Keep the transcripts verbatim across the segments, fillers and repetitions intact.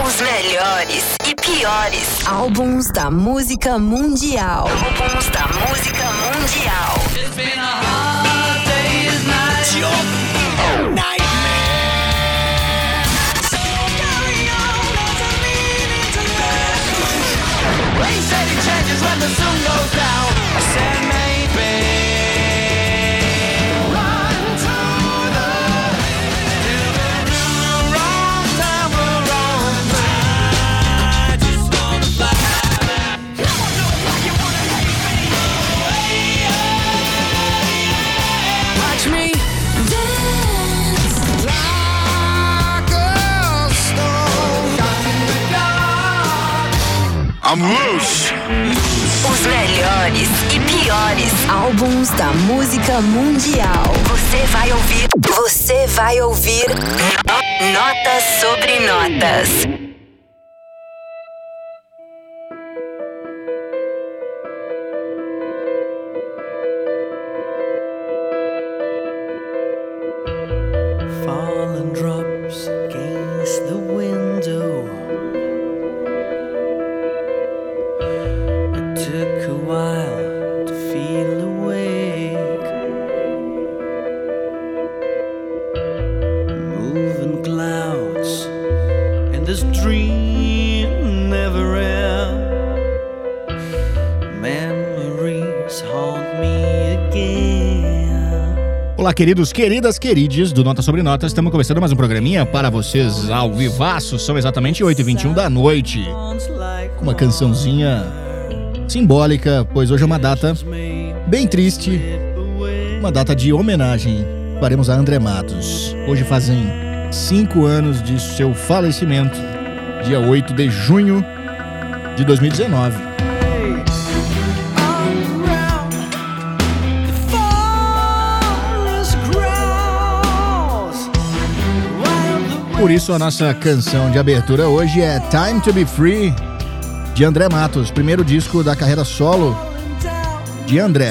Os melhores e piores álbuns da música mundial. Álbuns da música mundial. It's been a hard day's night. Your nightmare. So carry on, there's a meaning to life. They said it changes when the sun goes down. I said maybe. I'm loose. Os melhores e piores álbuns da música mundial. Você vai ouvir. Você vai ouvir Notas sobre Notas. Falling drops against the window. Took a while to feel awake. Moving clouds and this dream never ends. Memories haunt me again. Olá, queridos, queridas, querides do Notas sobre Notas. Estamos começando mais um programinha para vocês ao vivaço. São exatamente oito e vinte e um da noite. Com uma cançãozinha simbólica, pois hoje é uma data bem triste, uma data de homenagem. Faremos a André Matos. Hoje fazem cinco anos de seu falecimento, dia oito de junho de dois mil e dezenove. Por isso a nossa canção de abertura hoje é Time to Be Free, de André Matos, primeiro disco da carreira solo de André.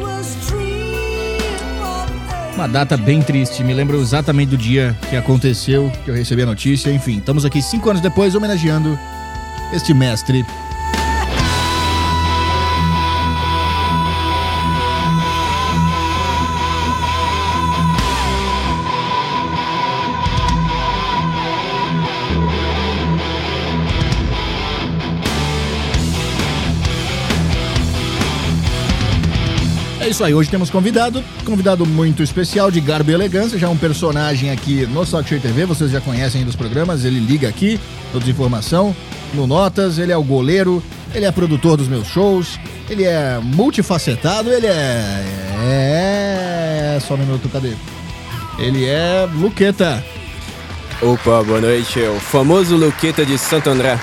Uma data bem triste, me lembro exatamente do dia que aconteceu, que eu recebi a notícia. Enfim, estamos aqui cinco anos depois homenageando este mestre. É isso aí, hoje temos convidado, convidado muito especial, de garbo e elegância, já um personagem aqui no Talk Show T V, vocês já conhecem dos programas, ele liga aqui, toda informação, no Notas, ele é o goleiro, ele é produtor dos meus shows, ele é multifacetado, ele é... é... só um minuto, cadê? Ele é Luqueta. Opa, boa noite, é o famoso Luqueta de Santo André.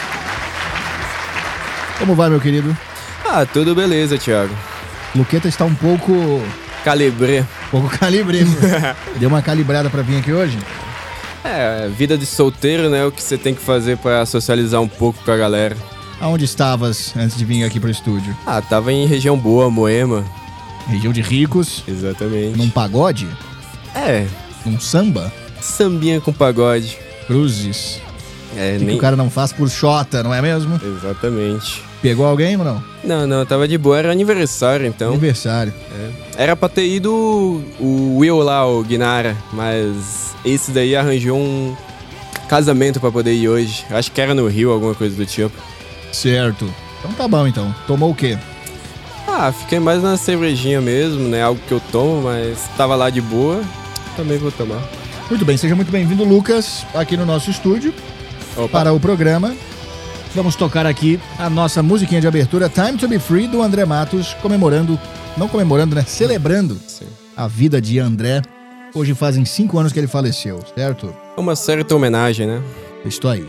Como vai, meu querido? Ah, tudo beleza, Thiago. Luqueta está um pouco... Calibré. Um pouco calibré. Deu uma calibrada pra vir aqui hoje? É, vida de solteiro, né? O que você tem que fazer pra socializar um pouco com a galera. Aonde estavas antes de vir aqui pro estúdio? Ah, tava em região boa, Moema. Região de ricos. Exatamente. Num pagode? É. Num samba? Sambinha com pagode. Cruzes. É, o que, nem... que o cara não faz por xota, não é mesmo? Exatamente. Pegou alguém ou não? Não, não, tava de boa, era aniversário então. Aniversário. É. Era pra ter ido o Will lá, o Guinara, mas esse daí arranjou um casamento pra poder ir hoje. Acho que era no Rio, alguma coisa do tipo. Certo. Então tá bom então. Tomou o quê? Ah, fiquei mais na cervejinha mesmo, né? Algo que eu tomo, mas tava lá de boa, também vou tomar. Muito bem, seja muito bem-vindo, Lucas, aqui no nosso estúdio. Opa. Para o programa. Vamos tocar aqui a nossa musiquinha de abertura, Time to Be Free, do André Matos, comemorando, não comemorando, né? Celebrando Sim. a vida de André. Hoje fazem cinco anos que ele faleceu, certo? Uma certa homenagem, né? Estou aí.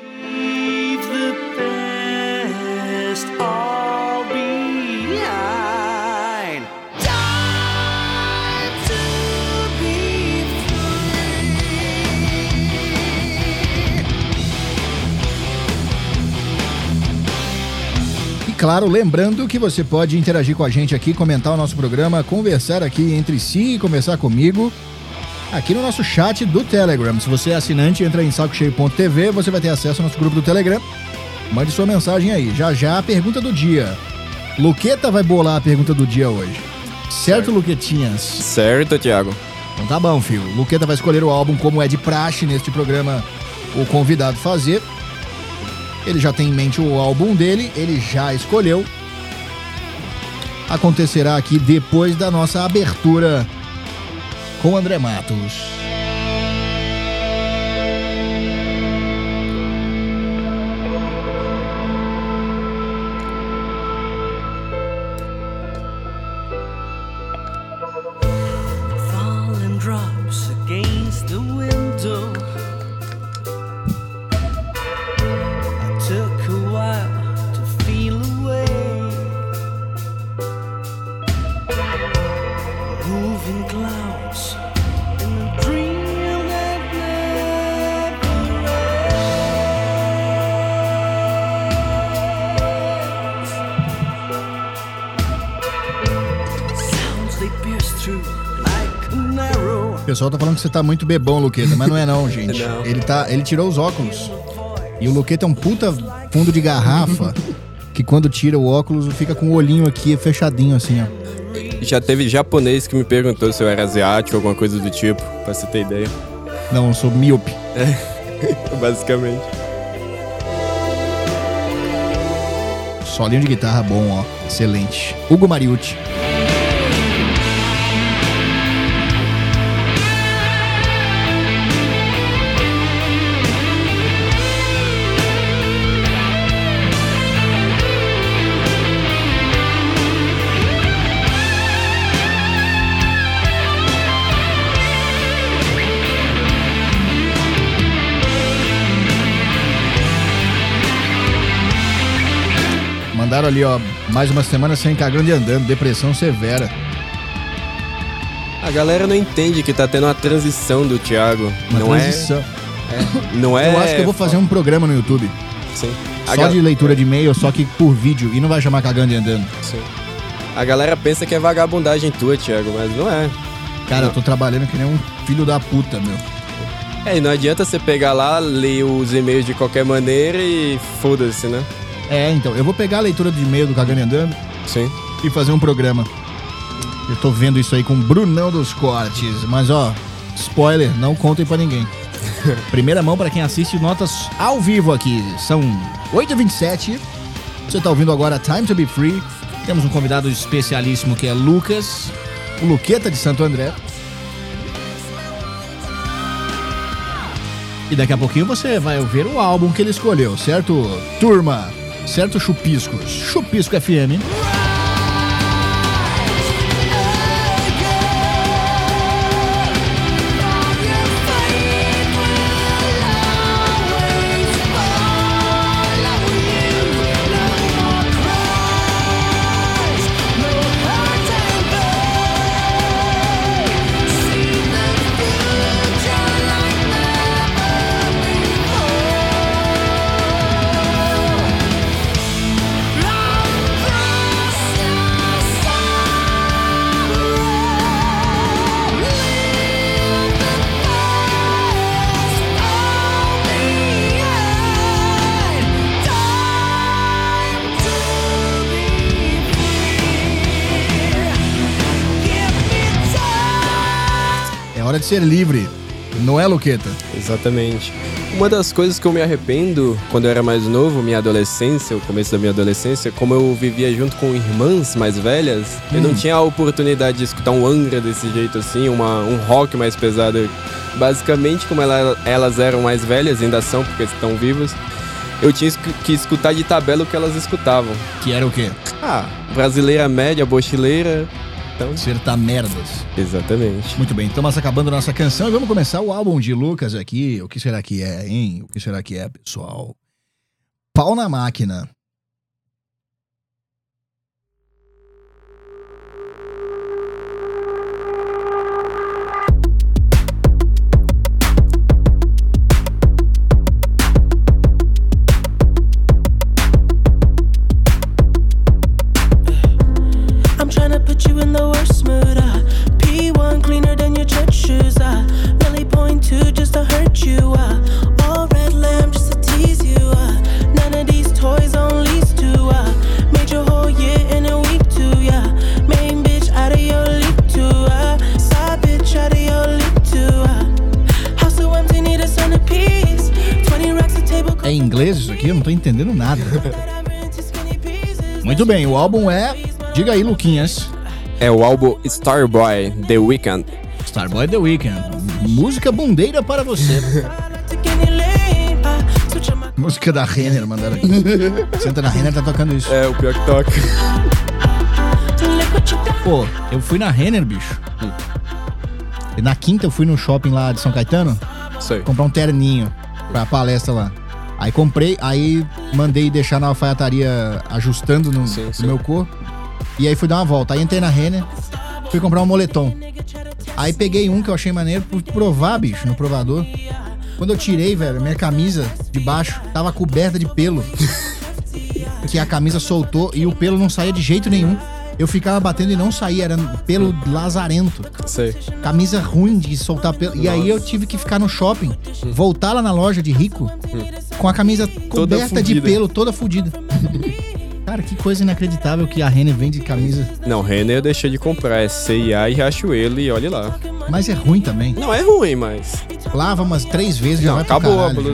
Claro, lembrando que você pode interagir com a gente aqui, comentar o nosso programa, conversar aqui entre si e conversar comigo aqui no nosso chat do Telegram. Se você é assinante, entra em saco cheio ponto t v, você vai ter acesso ao nosso grupo do Telegram. Mande sua mensagem aí. Já já a pergunta do dia. Luqueta vai bolar a pergunta do dia hoje. Certo, certo. Luquetinhas? Certo, Thiago. Então tá bom, filho. Luqueta vai escolher o álbum como é de praxe neste programa, o convidado fazer. Ele já tem em mente o álbum dele, ele já escolheu. Acontecerá aqui depois da nossa abertura com André Matos. Falling drops against the window. I took a while to feel away. Moving clouds in a dream that never ends. Sounds they pierce through like an arrow. O pessoal tá falando que você tá muito bebão, Luqueta, mas não é não, gente. Não. Ele, tá, ele tirou os óculos. E o Luqueta é um puta fundo de garrafa que quando tira o óculos fica com o olhinho aqui fechadinho assim, ó. Já teve japonês que me perguntou se eu era asiático, alguma coisa do tipo, pra você ter ideia. Não, eu sou míope. É, basicamente. Solinho de guitarra bom, ó. Excelente. Hugo Mariucci. Mandaram ali, ó, mais uma semana sem cagando e andando, depressão severa. A galera não entende que tá tendo uma transição do Thiago. Uma não transição. é, é. Não é. Eu acho que eu vou fazer um programa no YouTube. Sim. A Só gal- de leitura de e-mail, só que por vídeo. E não vai chamar cagando e andando. Sim. A galera pensa que é vagabundagem tua, Thiago, mas não é. Cara, Não. eu tô trabalhando que nem um filho da puta, meu. É, e não adianta você pegar lá, ler os e-mails de qualquer maneira e foda-se, né? É, então, eu vou pegar a leitura de e-mail do Cagando e Andando Sim. e fazer um programa. Eu tô vendo isso aí com o Brunão dos Cortes. Mas, ó, spoiler, não contem pra ninguém. Primeira mão pra quem assiste notas ao vivo aqui. São oito e vinte e sete. Você tá ouvindo agora Time to Be Free. Temos um convidado especialíssimo que é Lucas, o Luqueta de Santo André. E daqui a pouquinho você vai ouvir o álbum que ele escolheu, certo, turma? Certo, Chupiscos? Chupisco F M. Hora de ser livre, não é, Luqueta? Exatamente. Uma das coisas que eu me arrependo quando eu era mais novo, minha adolescência, o começo da minha adolescência, como eu vivia junto com irmãs mais velhas, hum. eu não tinha a oportunidade de escutar um Angra desse jeito assim, uma, um rock mais pesado. Basicamente, como ela, elas eram mais velhas, ainda são, porque estão vivas, eu tinha que escutar de tabela o que elas escutavam. Que era o quê? Ah, brasileira média, bochileira. Então... Acertar merdas. Exatamente. Muito bem, estamos acabando a nossa canção e vamos começar o álbum de Lucas aqui. O que será que é, hein? O que será que é, pessoal? Pau na Máquina. I'm trying to put you in the worst mood. Uh, P one cleaner than your church shoes. Uh, É em inglês isso aqui? Eu não tô entendendo nada. Muito bem, o álbum é... Diga aí, Luquinhas. É o álbum Starboy, The Weeknd. Starboy The Weeknd. Música bundeira para você. Música da Renner, mandaram aqui. Senta na Renner, tá tocando isso. É, o pior que toca. Pô, eu fui na Renner, bicho. E na quinta eu fui no shopping lá de São Caetano. Isso aí. Comprar um terninho pra palestra lá. Aí comprei, aí mandei deixar na alfaiataria ajustando no, Sim, sim. no meu corpo. E aí fui dar uma volta. Aí entrei na Renner, fui comprar um moletom. Aí peguei um que eu achei maneiro por provar, bicho, no provador. Quando eu tirei, velho, minha camisa de baixo tava coberta de pelo. Que a camisa soltou e o pelo não saía de jeito nenhum. Eu ficava batendo e não saía, era pelo lazarento. Sei. Camisa ruim de soltar pelo. E aí eu tive que ficar no shopping, voltar lá na loja de rico, com a camisa coberta de fudida. pelo, toda fudida. Cara, que coisa inacreditável que a Renner vende camisa. Não, Renner eu deixei de comprar. É C e A e Riachuelo e olha lá. Mas é ruim também. Não é ruim, mas... Lava umas três vezes e já Não, vai pro acabou a caralho. blusa.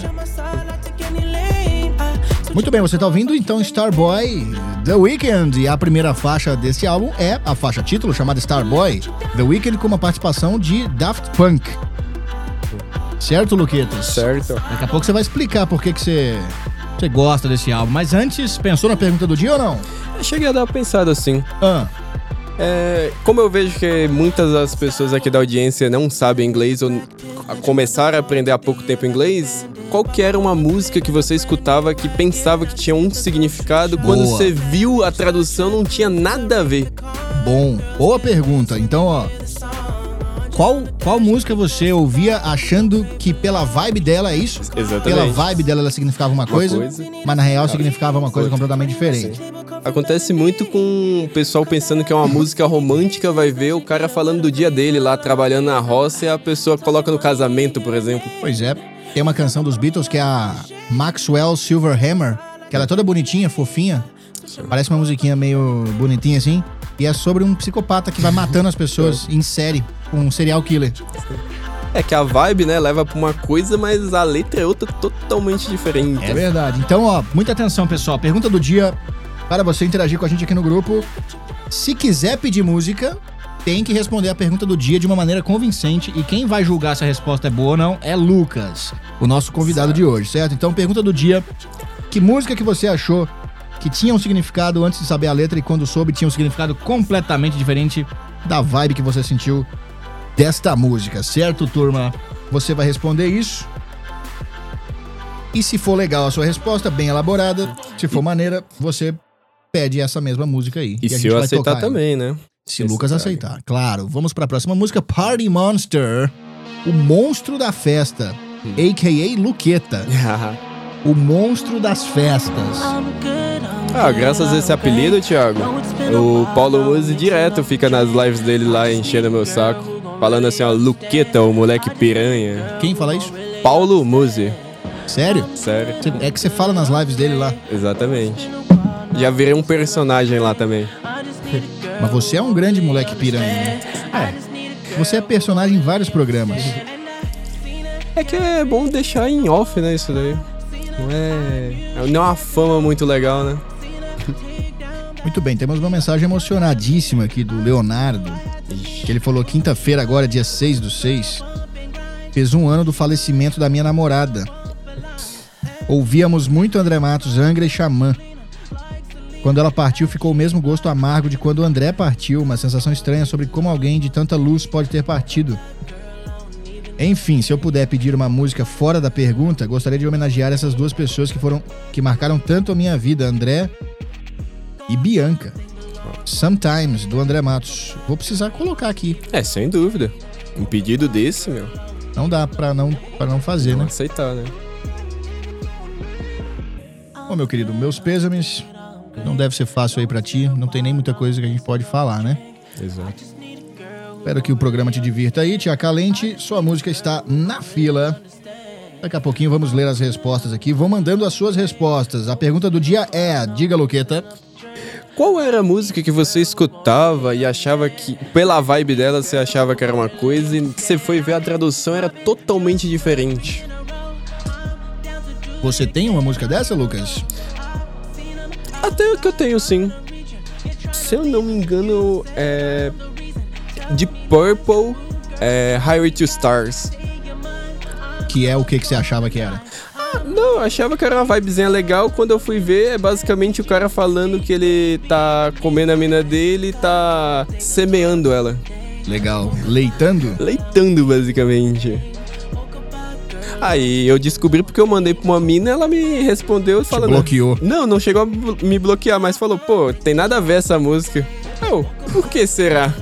É. Muito bem, você tá ouvindo então Starboy The Weeknd. E a primeira faixa desse álbum é a faixa título, chamada Starboy The Weeknd, com uma participação de Daft Punk. Certo, Luquetas? Certo. Daqui a pouco você vai explicar por que que você, você gosta desse álbum. Mas antes, pensou na pergunta do dia ou não? Eu cheguei a dar uma pensada assim. Ah, É, como eu vejo que muitas das pessoas aqui da audiência não sabem inglês ou começaram a aprender há pouco tempo inglês, qual que era uma música que você escutava que pensava que tinha um significado, Boa. quando você viu a tradução não tinha nada a ver? bom. Boa pergunta. Então, ó. Qual, qual música você ouvia achando que pela vibe dela é isso? Exatamente. Pela vibe dela ela significava uma coisa, coisa. mas na real significava uma coisa completamente diferente. Acontece muito com o pessoal pensando que é uma música romântica, vai ver o cara falando do dia dele lá, trabalhando na roça, e a pessoa coloca no casamento, por exemplo. Pois é. Tem uma canção dos Beatles que é a Maxwell Silverhammer, que ela é toda bonitinha, fofinha. Parece uma musiquinha meio bonitinha assim. E é sobre um psicopata que vai matando as pessoas em série, um serial killer. É que a vibe, né, leva pra uma coisa, mas a letra é outra totalmente diferente. É verdade. Então, ó, muita atenção, pessoal. Pergunta do dia para você interagir com a gente aqui no grupo. Se quiser pedir música, tem que responder a pergunta do dia de uma maneira convincente. E quem vai julgar se a resposta é boa ou não é Lucas, o nosso convidado certo. de hoje, certo? Então, pergunta do dia. Que música que você achou que tinha um significado antes de saber a letra e quando soube tinha um significado completamente diferente da vibe que você sentiu desta música, certo, turma? Você vai responder isso. E se for legal a sua resposta, bem elaborada, se for maneira, você pede essa mesma música aí. E a se gente eu vai aceitar tocar ela. também, né? Se o Lucas aceitar, claro. Vamos pra próxima música, Party Monster, o monstro da festa, a k a. Luqueta, o monstro das festas. Ah, graças a esse apelido, Thiago, o Paulo Musi direto fica nas lives dele lá enchendo meu saco, falando assim, ó, Luqueta, o moleque piranha. Quem fala isso? Paulo Musi, Sério? sério, Cê- É que você fala nas lives dele lá. exatamente. Já virei um personagem lá também. Mas você é um grande moleque piranha, né? É. Você é personagem em vários programas. É que é bom deixar em off, né, isso daí. Não é... Não é uma fama muito legal, né? Muito bem, temos uma mensagem emocionadíssima aqui do Leonardo. Que ele falou, quinta-feira agora, dia seis do seis, fez um ano do falecimento da minha namorada. Ouvíamos muito André Matos, Angra e Xamã. Quando ela partiu, ficou o mesmo gosto amargo de quando o André partiu, uma sensação estranha sobre como alguém de tanta luz pode ter partido. Enfim, se eu puder pedir uma música fora da pergunta, gostaria de homenagear essas duas pessoas que foram que marcaram tanto a minha vida, André e Bianca. Sometimes, do André Matos. Vou precisar colocar aqui. É, sem dúvida. Um pedido desse, meu, Não dá pra não, pra não fazer, não né? aceitar, né? Bom, meu querido, meus pêsames. Não deve ser fácil aí pra ti. Não tem nem muita coisa que a gente pode falar, né? Exato. Espero que o programa te divirta aí. Tia Calente, sua música está na fila. Daqui a pouquinho vamos ler as respostas aqui. Vão mandando as suas respostas. A pergunta do dia é, diga, Luqueta. Qual era a música que você escutava e achava que, pela vibe dela, você achava que era uma coisa e você foi ver a tradução era totalmente diferente? Você tem uma música dessa, Lucas? Até que eu tenho, sim. Se eu não me engano, é... de Purple, é... Highway to Stars. Que é o que, que você achava que era? Não, eu achava que era uma vibezinha legal. Quando eu fui ver, é basicamente o cara falando que ele tá comendo a mina dele e tá semeando ela. Legal. Leitando? Leitando, basicamente. Aí eu descobri porque eu mandei pra uma mina, ela me respondeu falando... bloqueou. Não, não chegou a me bloquear, mas falou, pô, tem nada a ver essa música. Eu, por que será?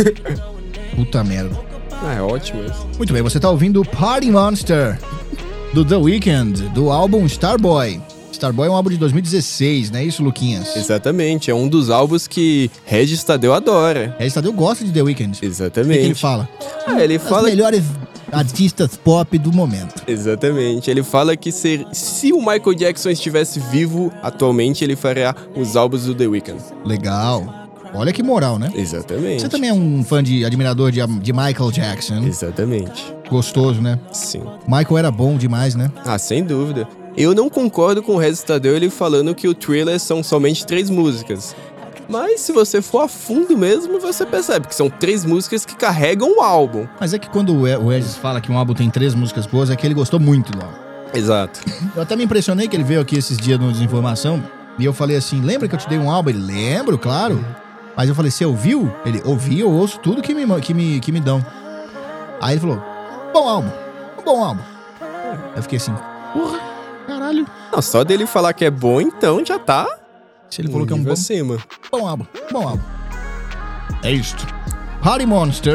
Puta merda. Ah, é ótimo isso. Muito bem, você tá ouvindo Party Monster, do The Weeknd, do álbum Starboy. Starboy é um álbum de dois mil e dezesseis, não é isso, Luquinhas? Exatamente, é um dos álbuns que Regis Tadeu adora. Regis Tadeu gosta de The Weeknd. Exatamente. O que, que ele fala? Ah, ele As fala... melhores artistas pop do momento. Exatamente, ele fala que ser... se o Michael Jackson estivesse vivo atualmente, ele faria os álbuns do The Weeknd. Legal. Olha que moral, né? Exatamente. Você também é um fã de admirador de, de Michael Jackson. Exatamente. Gostoso, né? Sim. Michael era bom demais, né? Ah, sem dúvida. Eu não concordo com o Regis Tadeu ele falando que o Thriller são somente três músicas. Mas se você for a fundo mesmo, você percebe que são três músicas que carregam o álbum. Mas é que quando o Regis fala que um álbum tem três músicas boas, é que ele gostou muito do álbum. Exato. Eu até me impressionei que ele veio aqui esses dias no Desinformação e eu falei assim, lembra que eu te dei um álbum? Ele, lembro, claro. Mas eu falei, você ouviu? Ele, ouvi, eu ouço tudo que me, que me, que me dão. Aí ele falou, bom álbum, um bom álbum. Eu fiquei assim, porra, caralho. Não, só dele falar que é bom, então já tá... Se ele falou que é um bom, acima. bom álbum, bom álbum. É isto. Party Monster.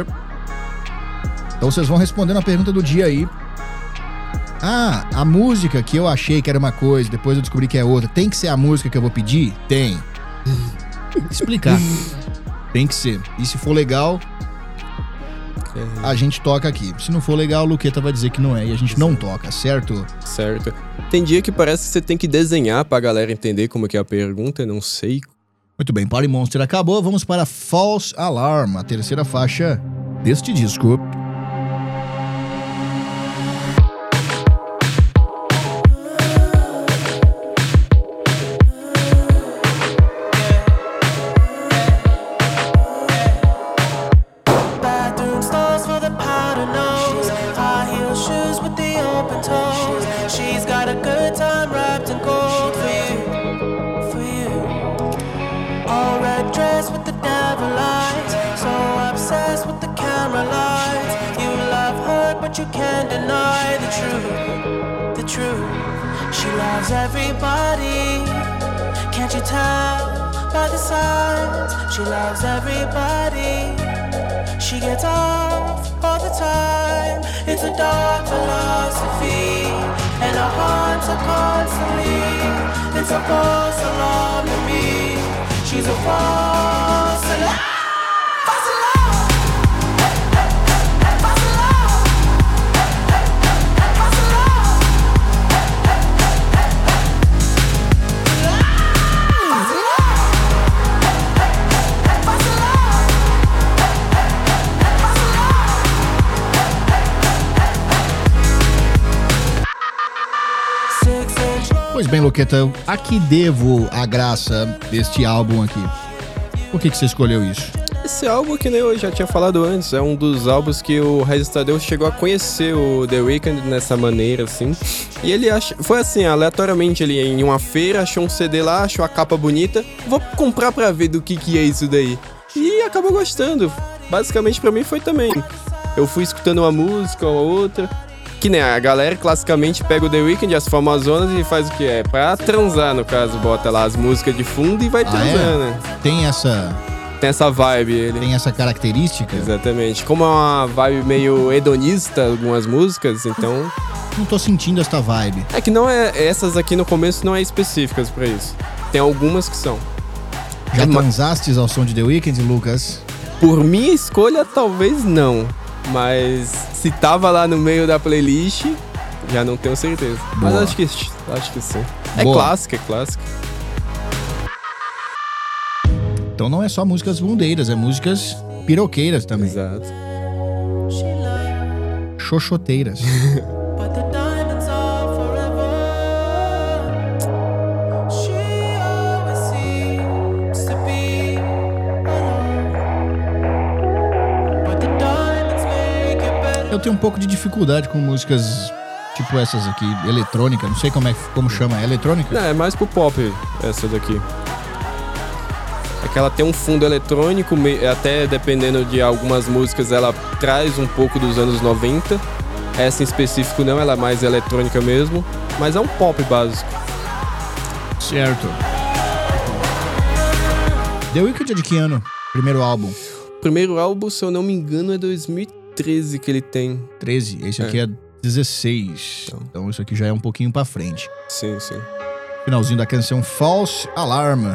Então vocês vão respondendo a pergunta do dia aí. Ah, a música que eu achei que era uma coisa, depois eu descobri que é outra. Tem que ser a música que eu vou pedir? Tem. Explicar. Tem que ser. E se for legal, a gente toca aqui. Se não for legal, o Luqueta vai dizer que não é e a gente não toca, certo? Certo. Tem dia que parece que você tem que desenhar pra galera entender como que é a pergunta, não sei. Muito bem, Party Monster acabou. Vamos para False Alarm, a terceira faixa deste disco. You can't deny the truth, the truth. She loves everybody. Can't you tell by the signs? She loves everybody. She gets off all the time. It's a dark philosophy, and our hearts are constantly. It's a false alarm to me. She's a false alarm. Pois bem, Luqueta, a que devo a graça deste álbum aqui? Por que que você escolheu isso? Esse álbum, que nem eu já tinha falado antes, é um dos álbuns que o Regis Tadeu chegou a conhecer o The Weeknd nessa maneira, assim. E ele ach... foi assim, aleatoriamente, ele em uma feira, achou um C D lá, achou a capa bonita. Vou comprar pra ver do que que é isso daí. E acabou gostando. Basicamente, pra mim, foi também. Eu fui escutando uma música ou outra. Que nem a galera classicamente pega o The Weeknd, as famazonas, e faz o que? É pra transar, no caso. Bota lá as músicas de fundo e vai Ah, transando, é? né? Tem essa, Tem essa vibe, ele. tem essa característica? Exatamente. Como é uma vibe meio hedonista, algumas músicas, então... Não tô sentindo esta vibe. É que não é... Essas aqui no começo não é específicas pra isso. Tem algumas que são. Já É ma- transastes ao som de The Weeknd, Lucas? Por minha escolha, talvez não. Mas se tava lá no meio da playlist, já não tenho certeza. Boa. Mas acho que, acho que sim. É Boa. clássica, é clássica. Então não é só músicas bundeiras, é músicas piroqueiras também. Exato. Xoxoteiras. But the diamonds are forever. tenho um pouco de dificuldade com músicas tipo essas aqui, eletrônica, não sei como é como chama, é eletrônica? Não, é mais pro pop essa daqui. É que ela tem um fundo eletrônico, até dependendo de algumas músicas, ela traz um pouco dos anos noventa. Essa em específico não, ela é mais eletrônica mesmo, mas é um pop básico. Certo. The Weeknd é de que ano? Primeiro álbum? O primeiro álbum, se eu não me engano, é dois mil e treze que ele tem. treze, esse aqui é, é dezesseis. Então. então isso aqui já é um pouquinho pra frente. Sim, sim. Finalzinho da canção False Alarm.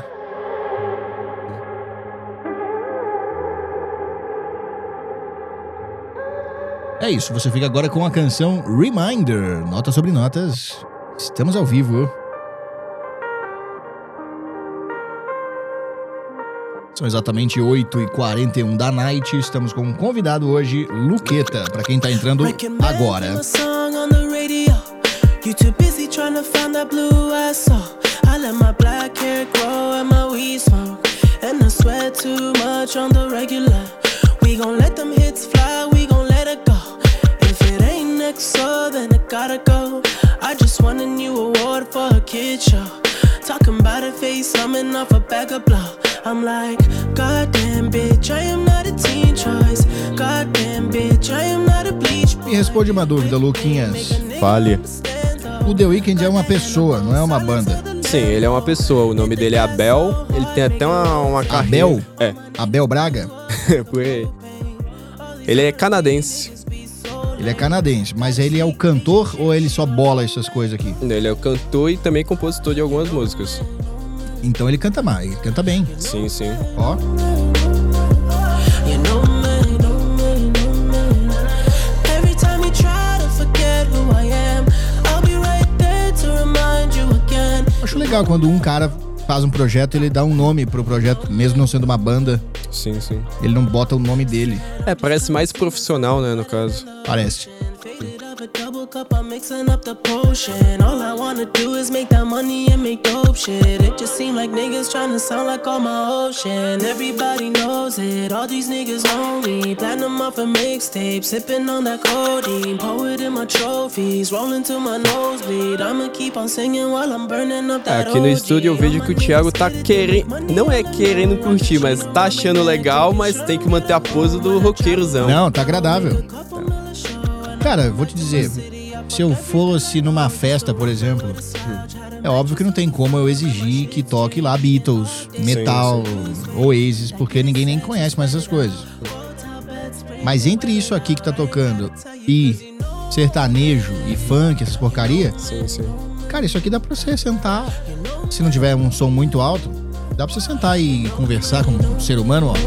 É isso, você fica agora com a canção Reminder. Notas sobre notas. Estamos ao vivo. São exatamente oito e quarenta e um da noite. Estamos com um convidado hoje, Luqueta, pra quem tá entrando agora. You too busy trying to find that blue I saw. I let my black hair grow and my weed smoke. And I sweat too much on the regular. We gon' let them hits fly, we gon' let it go. If it ain't next, so then it gotta go. I just won a new award for a kid show. Talking about a face, coming off a bag of blow. I'm like, goddamn bitch, I am not a teen choice. Goddamn bitch, I am not a bleach. Me responde uma dúvida, Luquinhas. Fale. O The Weeknd é uma pessoa, não é uma banda. Sim, ele é uma pessoa. O nome dele é Abel. Ele tem até uma, uma carreira. Abel? É. Abel Braga? Por aí. Ele é canadense. Ele é canadense, mas ele é o cantor ou ele só bola essas coisas aqui? Ele é o cantor e também compositor de algumas músicas. Então ele canta mais, ele canta bem. Sim, sim. Ó. Acho legal quando um cara faz um projeto, ele dá um nome pro projeto, mesmo não sendo uma banda. Sim, sim. Ele não bota o nome dele. É, parece mais profissional, né, no caso. Parece. Double cup, I'm mixing up the potion. All I wanna do is make that money and make dope shit. It just seem like niggas trying to sound like all my ocean. Everybody knows it, all these niggas lonely. Platinum off a mixtape, sipping on that codeine. Pour it in my trophies, rolling to my nosebleed. I'ma keep on singing while I'm burning up that Aqui no estúdio eu vejo que o Thiago tá querendo, não é querendo curtir, mas tá achando legal, mas tem que manter a pose do roqueirozão. Não, tá agradável. Cara, vou te dizer, se eu fosse numa festa, por exemplo, é óbvio que não tem como eu exigir que toque lá Beatles, Metal, sim, sim. Oasis, porque ninguém nem conhece mais essas coisas. Mas entre isso aqui que tá tocando e sertanejo e funk, essas porcaria, sim, sim. Cara, isso aqui dá pra você sentar, se não tiver um som muito alto, dá pra você sentar e conversar com um ser humano, ó.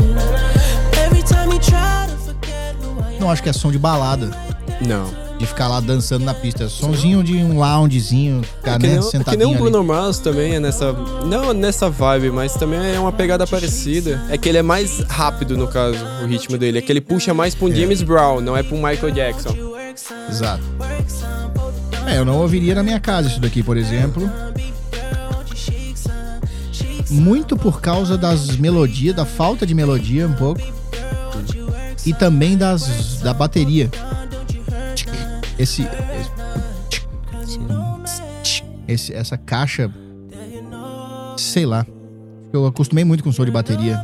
Não acho que é som de balada. Não. De ficar lá dançando na pista. É sonzinho de um loungezinho, ficar, é que né, nem, sentadinho. É que nem o Bruno ali. Mars também é nessa... Não nessa vibe, mas também é uma pegada parecida. É que ele é mais rápido, no caso, o ritmo dele. É que ele puxa mais pra um é. James Brown, não é pra um Michael Jackson. Exato. É, eu não ouviria na minha casa isso daqui, por exemplo. Muito por causa das melodias, da falta de melodia um pouco. E também das, da bateria. Esse, esse, essa caixa, sei lá. Eu acostumei muito com som de bateria.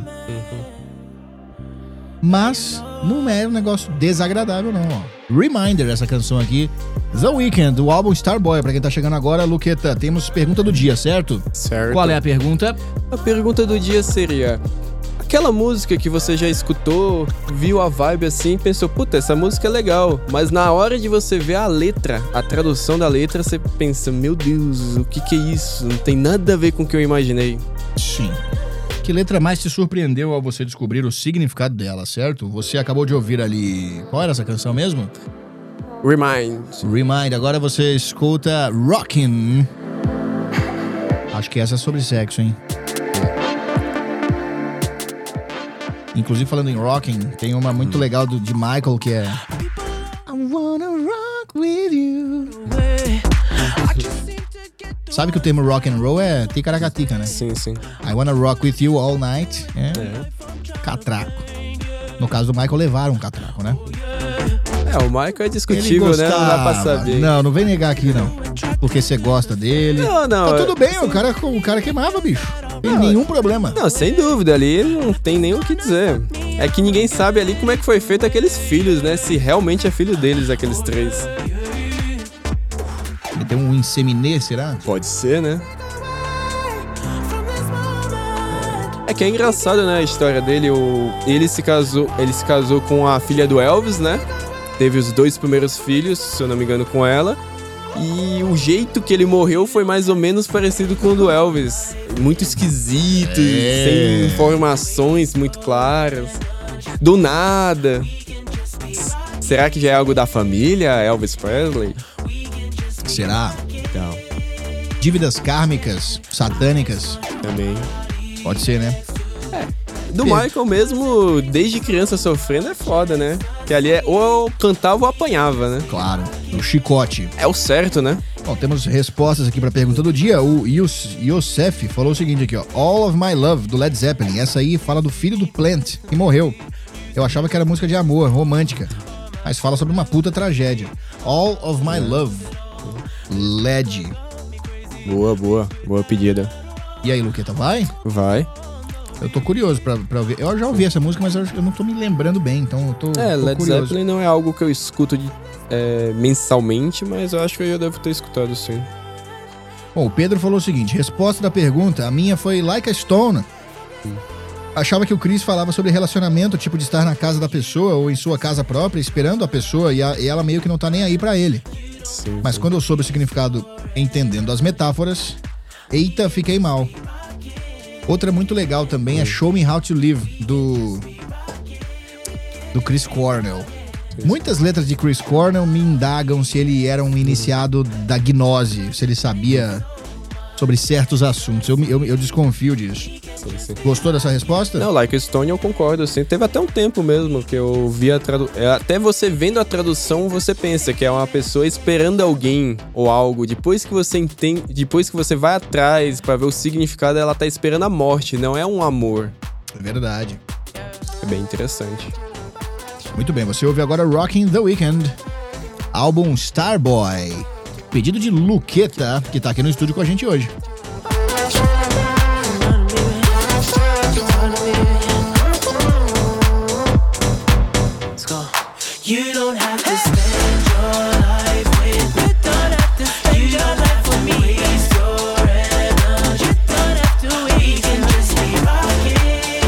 Mas não é um negócio desagradável, não. Ó. Reminder, essa canção aqui. The Weeknd, do álbum Starboy. Pra quem tá chegando agora, Luqueta, temos pergunta do dia, certo? Certo. Qual é a pergunta? A pergunta do dia seria... Aquela música que você já escutou, viu a vibe assim e pensou, puta, essa música é legal. Mas na hora de você ver a letra, a tradução da letra, você pensa, meu Deus, o que que é isso? Não tem nada a ver com o que eu imaginei. Sim. Que letra mais te surpreendeu ao você descobrir o significado dela, certo? Você acabou de ouvir ali... Qual era essa canção mesmo? Remind. Remind. Agora você escuta Rockin'. Acho que essa é sobre sexo, hein? Inclusive, falando em rocking, tem uma muito hum. legal do, de Michael, que é... I wanna rock with you. Sabe que o termo rock and roll é ticaracatica, né? Sim, sim. I wanna rock with you all night. É, é. Catraco. No caso do Michael, levaram um catraco, né? É, o Michael é Ele discutível, né? Não dá pra gostava. saber. Não, não vem negar aqui, não. Porque você gosta dele. Não, não. Tá tudo bem, assim, o cara, o cara queimava, bicho. Não tem Não, nenhum problema. Não, sem dúvida, ali não tem nem o que dizer. É que ninguém sabe ali como é que foi feito aqueles filhos, né? Se realmente é filho deles, aqueles três. Ele tem um inseminê, será? Pode ser, né? É que é engraçado, né, a história dele. O... Ele se casou, ele se casou com a filha do Elvis, né? Teve os dois primeiros filhos, se eu não me engano, com ela. E o jeito que ele morreu foi mais ou menos parecido com o do Elvis. Muito esquisito, É. sem informações muito claras. Do nada. S- Será que já é algo da família, Elvis Presley? Será? Então, Dívidas kármicas, satânicas. também. Pode ser, né? Do Sim. Michael mesmo, desde criança sofrendo, é foda, né? Que ali é ou cantava ou apanhava, né? Claro. O chicote. É o certo, né? Bom, temos respostas aqui pra pergunta do dia. O Yos- Yosef falou o seguinte aqui, ó. All of My Love, do Led Zeppelin. Essa aí fala do filho do Plant, que morreu. Eu achava que era música de amor, romântica. Mas fala sobre uma puta tragédia. All of My Love. Led. Boa, boa. Boa pedida. E aí, Luqueta, vai? Vai. Eu tô curioso pra, pra ouvir. Eu já ouvi essa música, mas eu, eu não tô me lembrando bem, então eu tô, É, tô Led curioso. Zeppelin não é algo que eu escuto de, é, mensalmente, mas eu acho que eu já devo ter escutado sim. Bom, o Pedro falou o seguinte, resposta da pergunta, a minha foi Like a Stone. Achava que o Chris falava sobre relacionamento, tipo de estar na casa da pessoa ou em sua casa própria, esperando a pessoa e, a- e ela meio que não tá nem aí pra ele. Sim, Mas sim. quando eu soube o significado entendendo as metáforas, eita, fiquei mal. Outra muito legal também é Show Me How to Live, do, do Chris Cornell. Muitas letras de Chris Cornell me indagam se ele era um iniciado da gnose, se ele sabia sobre certos assuntos. Eu, eu, eu desconfio disso. Sim, sim. Gostou dessa resposta? Não, Like a Stone eu concordo, assim. Teve até um tempo mesmo que eu vi a tradução. Até você vendo a tradução, você pensa que é uma pessoa esperando alguém ou algo. Depois que você entende, depois que você vai atrás pra ver o significado, ela tá esperando a morte, não é um amor. É verdade. É bem interessante. Muito bem, você ouve agora Rockin' the Weekend, álbum Starboy. Pedido de Luqueta, que tá aqui no estúdio com a gente hoje. Let's go. You don't have to spend your life with me. Don't have to spend your life with me. Waste your energy. You don't have to wait. We can just be rocking.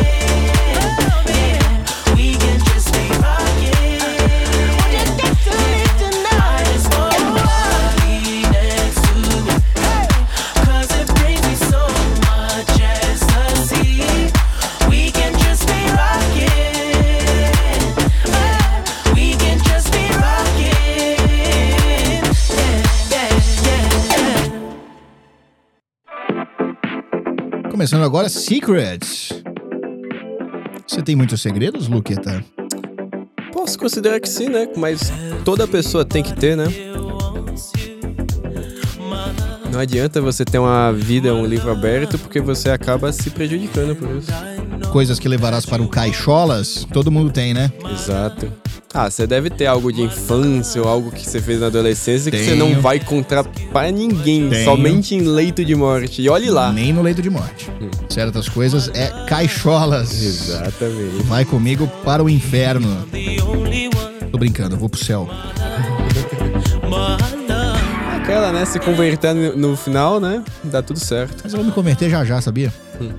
Yeah, we can just be rocking. What you got to live tonight? I just want body next to me. Cause it brings me so much ecstasy. We can just be rocking. We can just be rocking. Yeah, yeah, yeah. Começando agora, Secrets. Você tem muitos segredos, Luqueta? Posso considerar que sim, né? Mas toda pessoa tem que ter, né? Não adianta você ter uma vida, um livro aberto, porque você acaba se prejudicando por isso. Coisas que levarás para o Caixolas, todo mundo tem, né? Exato. Ah, você deve ter algo de infância ou algo que você fez na adolescência que você Tenho. não vai contar pra ninguém, Tenho. somente em leito de morte. E olhe lá. Nem no leito de morte. Certas coisas é Caixolas. Exatamente. Vai comigo para o inferno. Tô brincando, eu vou pro céu. Aquela, né? Se converter no, no final, né? Dá tudo certo. Mas eu vou me converter já já, sabia?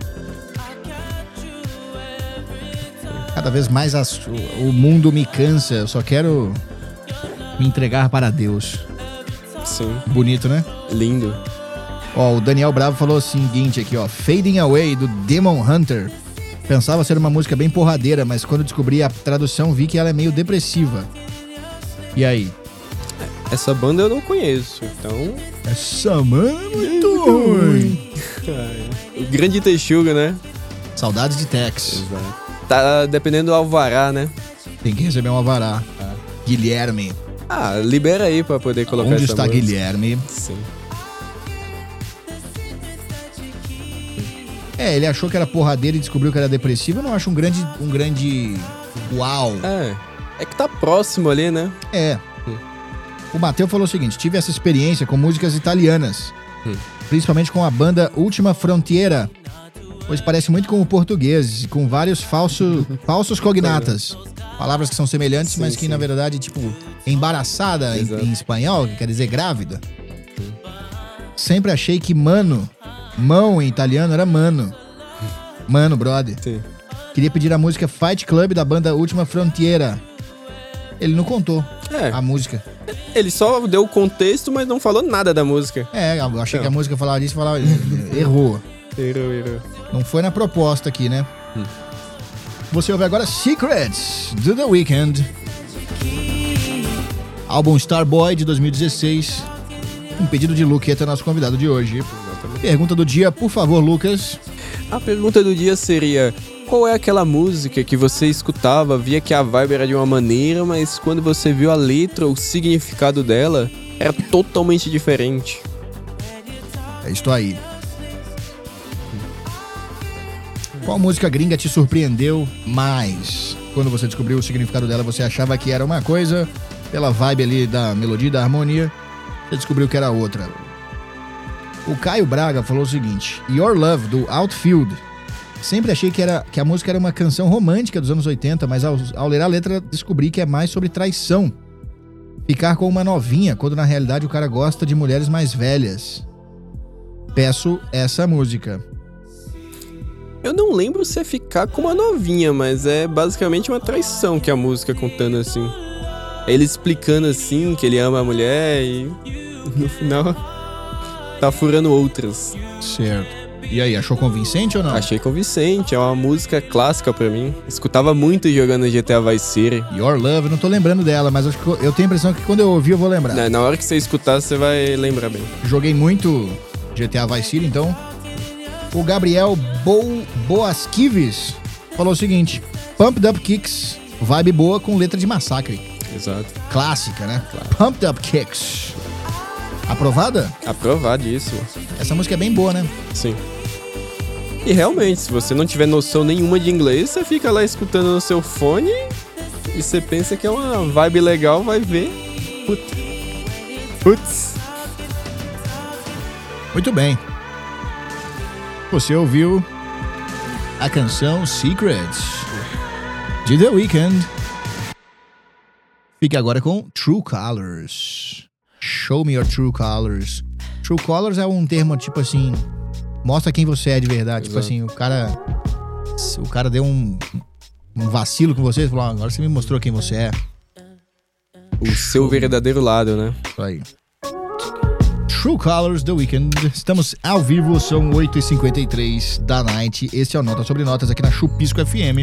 Cada vez mais as- o, o mundo me cansa. Eu só quero me entregar para Deus. Sim. Bonito, né? Lindo. Ó, o Daniel Bravo falou o seguinte aqui, ó. Fading Away, do Demon Hunter. Pensava ser uma música bem porradeira, mas quando descobri a tradução vi que ela é meio depressiva. E aí? Essa banda eu não conheço, então... Essa mano é muito ruim. O grande Texuga, né? Saudades de Tex. Tá dependendo do alvará, né? Tem que receber um alvará. Guilherme. Ah, libera aí pra poder colocar Onde essa está música. Guilherme? Sim. É, ele achou que era porradeira e descobriu que era depressiva. Eu não acho um grande... Um grande... Uau. É. É que tá próximo ali, né? É. Hum. O Matheus falou o seguinte: tive essa experiência com músicas italianas, Hum. principalmente com a banda Ultima Frontiera, pois parece muito com o português, com vários falso, falsos cognatas. Palavras que são semelhantes, Sim, mas que sim. na verdade, tipo, embaraçada em, Exato. em espanhol, que quer dizer grávida. Sempre achei que mano, mão em italiano era mano. Mano, brother. Sim. Queria pedir a música Fight Club da banda Ultima Frontiera. Ele não contou É, a música. ele só deu o contexto, mas não falou nada da música. É, eu achei Não. que a música falava disso e falava. Errou. Errou, errou. Não foi na proposta aqui, né? Hum. Você ouve agora Secrets do The Weeknd. Álbum Starboy de dois mil e dezesseis. Um pedido de Luqueta, nosso convidado de hoje. Pergunta do dia, por favor, Lucas. A pergunta do dia seria: qual é aquela música que você escutava, via que a vibe era de uma maneira, mas quando você viu a letra, o significado dela era totalmente diferente? É isto aí. Qual música gringa te surpreendeu mais? Quando você descobriu o significado dela, você achava que era uma coisa, pela vibe ali da melodia e da harmonia, você descobriu que era outra. O Caio Braga falou o seguinte: Your Love, do Outfield. Sempre achei que, era, que a música era uma canção romântica dos anos oitenta, mas ao, ao ler a letra descobri que é mais sobre traição. Ficar com uma novinha, quando na realidade o cara gosta de mulheres mais velhas. Peço essa música. Eu não lembro se é ficar com uma novinha, mas é basicamente uma traição que a música contando assim. É ele explicando assim que ele ama a mulher e no final tá furando outras. Certo. E aí, achou convincente ou não? Achei convincente, é uma música clássica pra mim. Escutava muito jogando G T A Vice City. Your Love, eu não tô lembrando dela, mas acho que eu tenho a impressão que quando eu ouvir eu vou lembrar. Na, na hora que você escutar, você vai lembrar bem. Joguei muito G T A Vice City, então. O Gabriel Bo Boasquives falou o seguinte: Pumped Up Kicks, vibe boa com letra de massacre. Exato. Clássica, né? Pumped Up Kicks. Aprovada? Aprovadíssimo. Essa música é bem boa, né? Sim. E realmente, se você não tiver noção nenhuma de inglês, você fica lá escutando no seu fone e você pensa que é uma vibe legal, vai ver. Putz. Putz. Muito bem. Você ouviu a canção Secrets de The Weeknd. Fique agora com True Colors. Show me your true colors. True colors é um termo tipo assim, mostra quem você é de verdade. Tipo Exato. assim, o cara o cara deu um, um vacilo com você e falou: ah, agora você me mostrou quem você é. O seu verdadeiro lado, né? Isso aí. True Colors, The Weeknd. Estamos ao vivo, são oito e cinquenta e três da night. Esse é o Nota Sobre Notas aqui na Chupisco F M.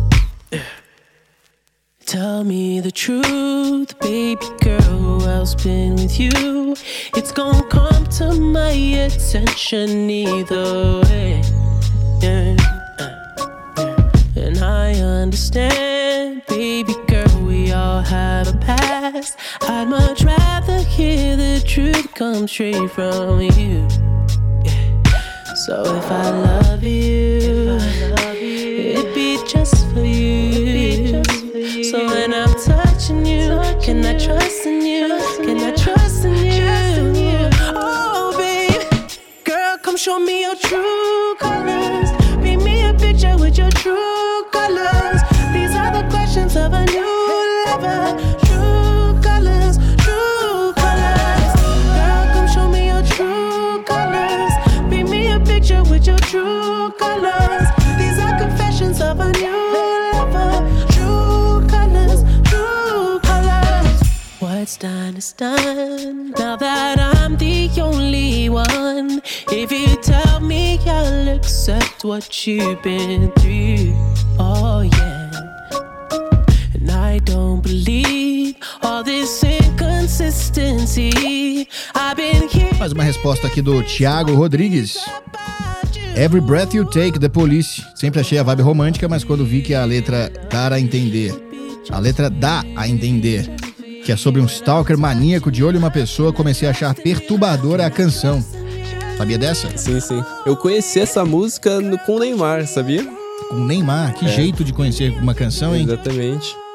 Tell me the truth, baby girl, who else been with you? It's gonna come to my attention either way. Yeah. And I understand, baby girl, we all have a past. I'd much rather hear the truth come straight from you. Yeah. So if I love you, it'd be just for you. So when I'm touching you, can I trust in you? Can I trust in you? Oh, babe, girl, come show me your true colors. Paint me a picture with your true colors. These are the questions of a new lover. True colors, true colors. Girl, come show me your true colors. Paint me a picture with your true colors. These are confessions of a new lover. True colors, true colors. What's done is done. Now that I'm the only one, if you tell me I'll accept what you've been through. Oh yeah. And I don't believe all this inconsistency. I've been here. Mais uma resposta aqui do Thiago Rodrigues. Every Breath You Take, The Police. Sempre achei a vibe romântica, mas quando vi que a letra dá a entender, a letra dá a entender que é sobre um stalker maníaco de olho em uma pessoa, comecei a achar perturbadora a canção. Sabia dessa? Sim, sim. Eu conheci essa música no, com o Neymar, sabia? Com Neymar, que É. jeito de conhecer uma canção, hein? Exatamente.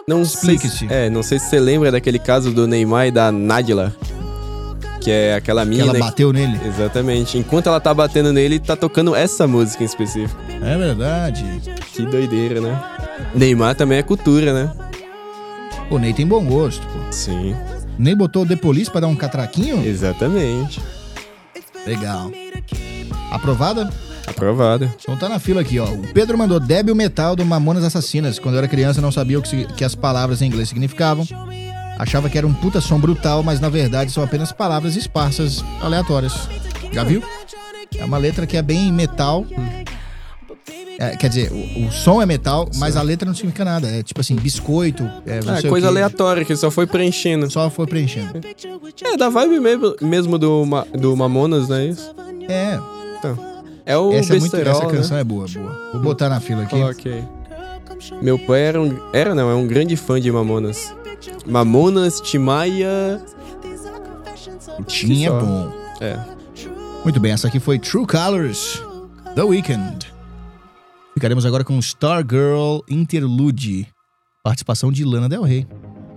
Não sei, Explique-se. é, não sei se você lembra daquele caso do Neymar e da Nadila. Que é aquela Que mina... ela bateu nele. Exatamente. Enquanto ela tá batendo nele, tá tocando essa música em específico. É verdade. Que doideira, né? Neymar também é cultura, né? O Ney tem bom gosto, pô. Sim. Ney botou o The Police pra dar um catraquinho? Exatamente. Legal. Aprovada? Aprovado. Então tá na fila aqui, ó. O Pedro mandou Débil Metal do Mamonas Assassinas. Quando eu era criança, eu não sabia o que, que as palavras em inglês significavam. Achava que era um puta som brutal, mas na verdade são apenas palavras esparsas, aleatórias. Já viu? É uma letra que é bem metal. É, quer dizer, o, o som é metal, mas a letra não significa nada. É tipo assim, biscoito. É, não É sei o coisa quê. aleatória que só foi preenchendo. Só foi preenchendo. É, da vibe mesmo, mesmo do, Ma- do Mamonas, não é isso? É. Então, é o Essa, é muito, besterol, essa né? canção é boa, boa. Vou botar na fila aqui. Coloquei. Meu pai era um... Era não, é um grande fã de Mamonas. Mamonas, Timaya... Tinha Só. bom. É. Muito bem, essa aqui foi True Colors, The Weeknd. Ficaremos agora com Stargirl Interlude. Participação de Lana Del Rey.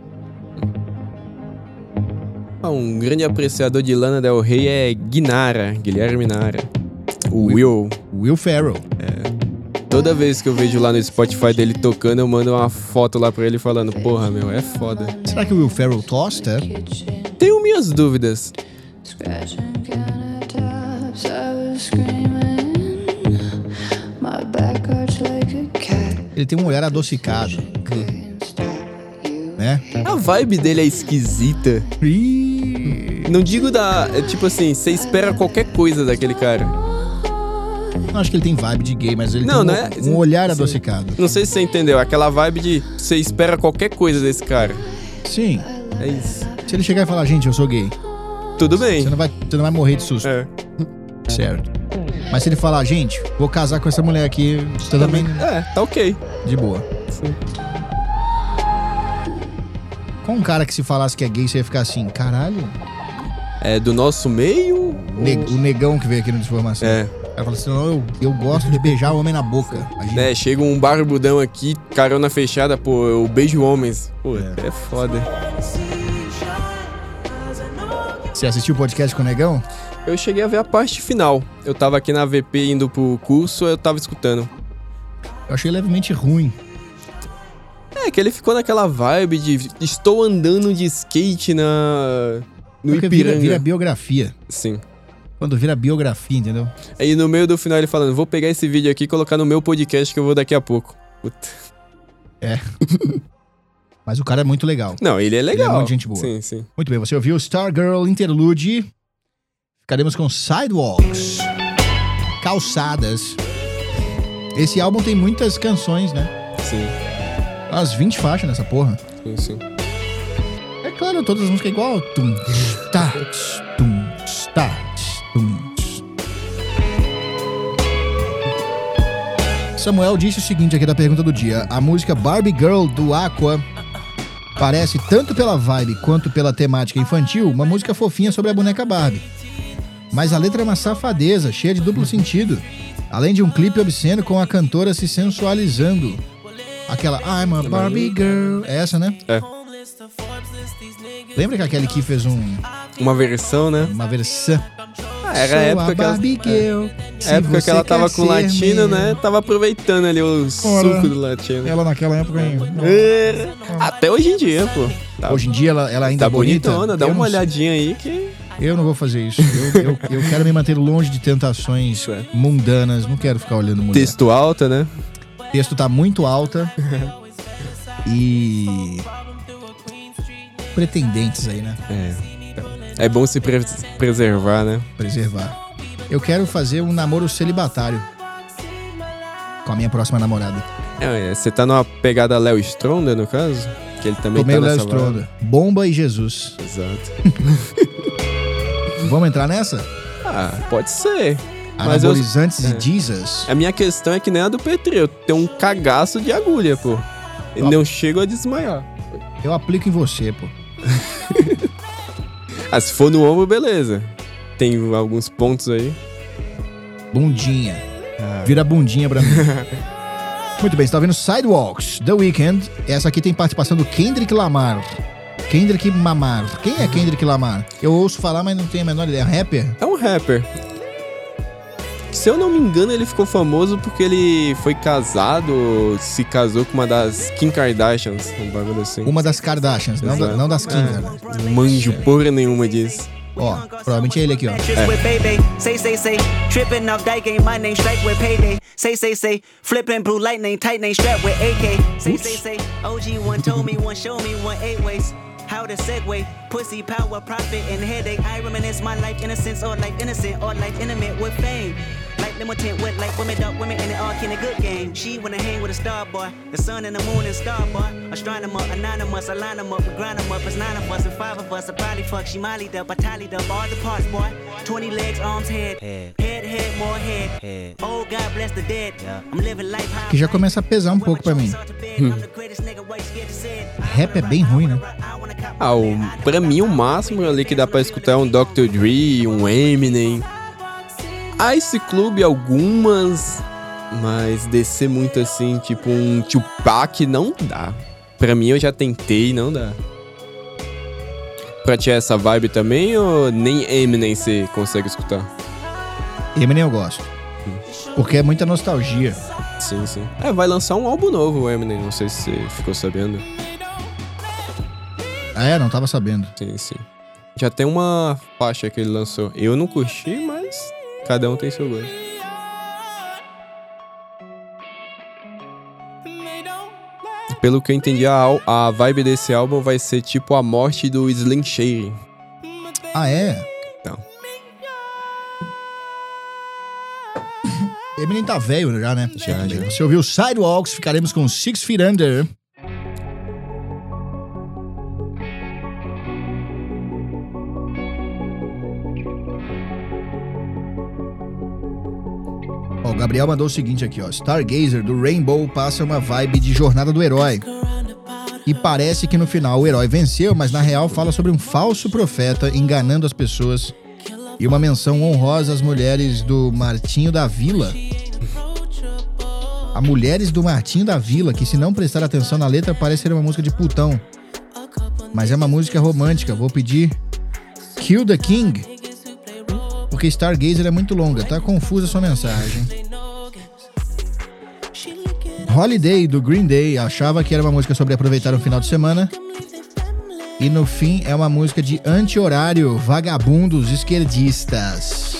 Ah, um grande apreciador de Lana Del Rey é Guinara, Guilherme Nara. O Will. Will Ferrell. Toda vez que eu vejo lá no Spotify dele tocando, eu mando uma foto lá pra ele falando, porra, meu, é foda. Será que o Will Ferrell tosta? Tenho minhas dúvidas. Scratching countertops, I was screaming. My back hurts like a cat. Ele tem um olhar adocicado, Couldn't stop you. né? A vibe dele é esquisita. Ih, Não digo da... É tipo assim, você espera qualquer coisa daquele cara. não acho que ele tem vibe de gay, mas ele Não, tem um, né? um olhar Sim. adocicado. Não sei se você entendeu. Aquela vibe de você espera qualquer coisa desse cara. Sim. É isso. Se ele chegar e falar, gente, eu sou gay, Tudo bem. você não vai, você não vai morrer de susto. É. Certo. Mas se ele falar, gente, vou casar com essa mulher aqui, você também É, tá ok. de boa. Sim. Com um cara que se falasse que é gay, você ia ficar assim, caralho, É do nosso meio? ne- o negão que veio aqui no Desinformação. É. Ela fala assim, não, eu, eu gosto de beijar homem na boca. Imagina. Né, chega um barbudão aqui, carona fechada, pô, eu beijo homens. Pô, é, é foda. Você assistiu o podcast com o negão? Eu cheguei a ver a parte final. Eu tava aqui na V P indo pro curso, eu tava escutando. Eu achei levemente ruim. É, que ele ficou naquela vibe de estou andando de skate na... no Porque vira, Ipiranga. vira biografia. Sim. Quando vira biografia, entendeu? Aí no meio do final ele falando, vou pegar esse vídeo aqui e colocar no meu podcast que eu vou daqui a pouco. Puta. Mas o cara é muito legal. Não, ele é legal. Ele é muito gente boa. Sim, sim. Muito bem, você ouviu Stargirl Interlude. Ficaremos com Sidewalks. Calçadas. Esse álbum tem muitas canções, né? Sim, Umas vinte faixas nessa porra. sim, sim. É claro, todas as músicas é igual. Tum, tá, tum, tá, tum. Samuel disse o seguinte aqui da pergunta do dia. A música Barbie Girl do Aqua parece, tanto pela vibe quanto pela temática infantil, uma música fofinha sobre a boneca Barbie. Mas a letra é uma safadeza, cheia de duplo sentido. Além de um clipe obsceno com a cantora se sensualizando. Aquela I'm a Barbie Girl. É essa, né? É. Lembra que aquele que fez um, Uma versão, né? uma versão? Ah, era a Sou época que ela, Barbie Girl. a Se época que você ela tava quer com o ser latino, meu. né? Tava aproveitando ali o Ora. suco do latino. Ela naquela época ainda. É. Até hoje em dia, pô. Tá, Hoje em dia ela, ela ainda tá é bonita. bonitona, dá Eu uma não- olhadinha aí que... Eu não vou fazer isso. Eu, eu, eu quero me manter longe de tentações Isso é. mundanas. Não quero ficar olhando mulher. Texto alta, né? O texto tá muito alta. E... pretendentes aí, né? É. É bom se pre- preservar, né? Preservar. Eu quero fazer um namoro celibatário com a minha próxima namorada. É, você tá numa pegada Léo Stronda, no caso? Que ele também Tô meio tá Léo nessa vibe. Stronda. Bomba e Jesus. Exato. Vamos entrar nessa? Ah, pode ser. Mas eu, Anabolizantes é. e Jesus. a minha questão é que nem a do Petri. Eu tenho um cagaço de agulha, pô. E não chego a desmaiar. Eu aplico em você, pô. Ah, se for no ombro, beleza. Tem alguns pontos aí. Bundinha. Ah. Vira bundinha pra mim. Muito bem, você tá ouvindo Sidewalks, The Weeknd. Essa aqui tem participação do Kendrick Lamar. Kendrick Lamar. Quem é Kendrick Lamar? Eu ouço falar, mas não tenho a menor ideia. Rapper? É um rapper. Se eu não me engano, ele ficou famoso porque ele foi casado, se casou com uma das Kim Kardashians, um bagulho assim. Uma das Kardashians, não, da, não das Kim, cara. Não manjo porra nenhuma disso. Ó, provavelmente é ele aqui, ó. Say, say, say, tripping off that game, my name strike with payday. Say, say, say, flipping blue lightning, tight name strapped with A K. Say, say, say, O G one told me, one show me, one eight ways. How to segue, pussy, power, profit, and headache. I reminisce my life innocence or life innocent or life intimate with fame. Like limited with like women, dark women, and it all can a good game. She wanna hang with a star boy, the sun and the moon and star boy. Astronomer, anonymous, I line them up, we grind them up. It's nine of us and five of us. I probably fuck, she mollied up, I tallied up all the parts, boy. Twenty legs, arms, head, head, head, head more head, head. Oh, God bless the dead. I'm living life high. Que já começa a pesar um pouco pra mim. Hum. Rap é bem ruim, né? Ah, o, pra mim o máximo ali que dá pra escutar é um doutor Dre, um Eminem. Ice Club algumas, mas descer muito assim, tipo um Tupac, não dá. Pra mim eu já tentei, não dá. Pra ti é essa vibe também ou nem Eminem você consegue escutar? Eminem eu gosto. Porque é muita nostalgia. Sim, sim. É, vai lançar um álbum novo o Eminem, não sei se você ficou sabendo. Ah, é? Não tava sabendo. Sim, sim. Já tem uma faixa que ele lançou. Eu não curti, mas cada um tem seu gosto. Pelo que eu entendi, a, a vibe desse álbum vai ser tipo a morte do Slim Shady. Ah, é? Então. Eminem tá velho já, né? Já, já. Você ouviu Sidewalks, ficaremos com Six Feet Under. Ó, o Gabriel mandou o seguinte aqui, ó. Stargazer do Rainbow passa uma vibe de jornada do herói. E parece que no final o herói venceu, mas na real fala sobre um falso profeta enganando as pessoas. E uma menção honrosa às mulheres do Martinho da Vila. A Mulheres do Martinho da Vila, que se não prestar atenção na letra parece ser uma música de putão. Mas é uma música romântica. Vou pedir Kill the King. Porque Stargazer é muito longa, tá confusa a sua mensagem. Holiday, do Green Day, achava que era uma música sobre aproveitar um final de semana. E no fim é uma música de anti-horário, vagabundos esquerdistas.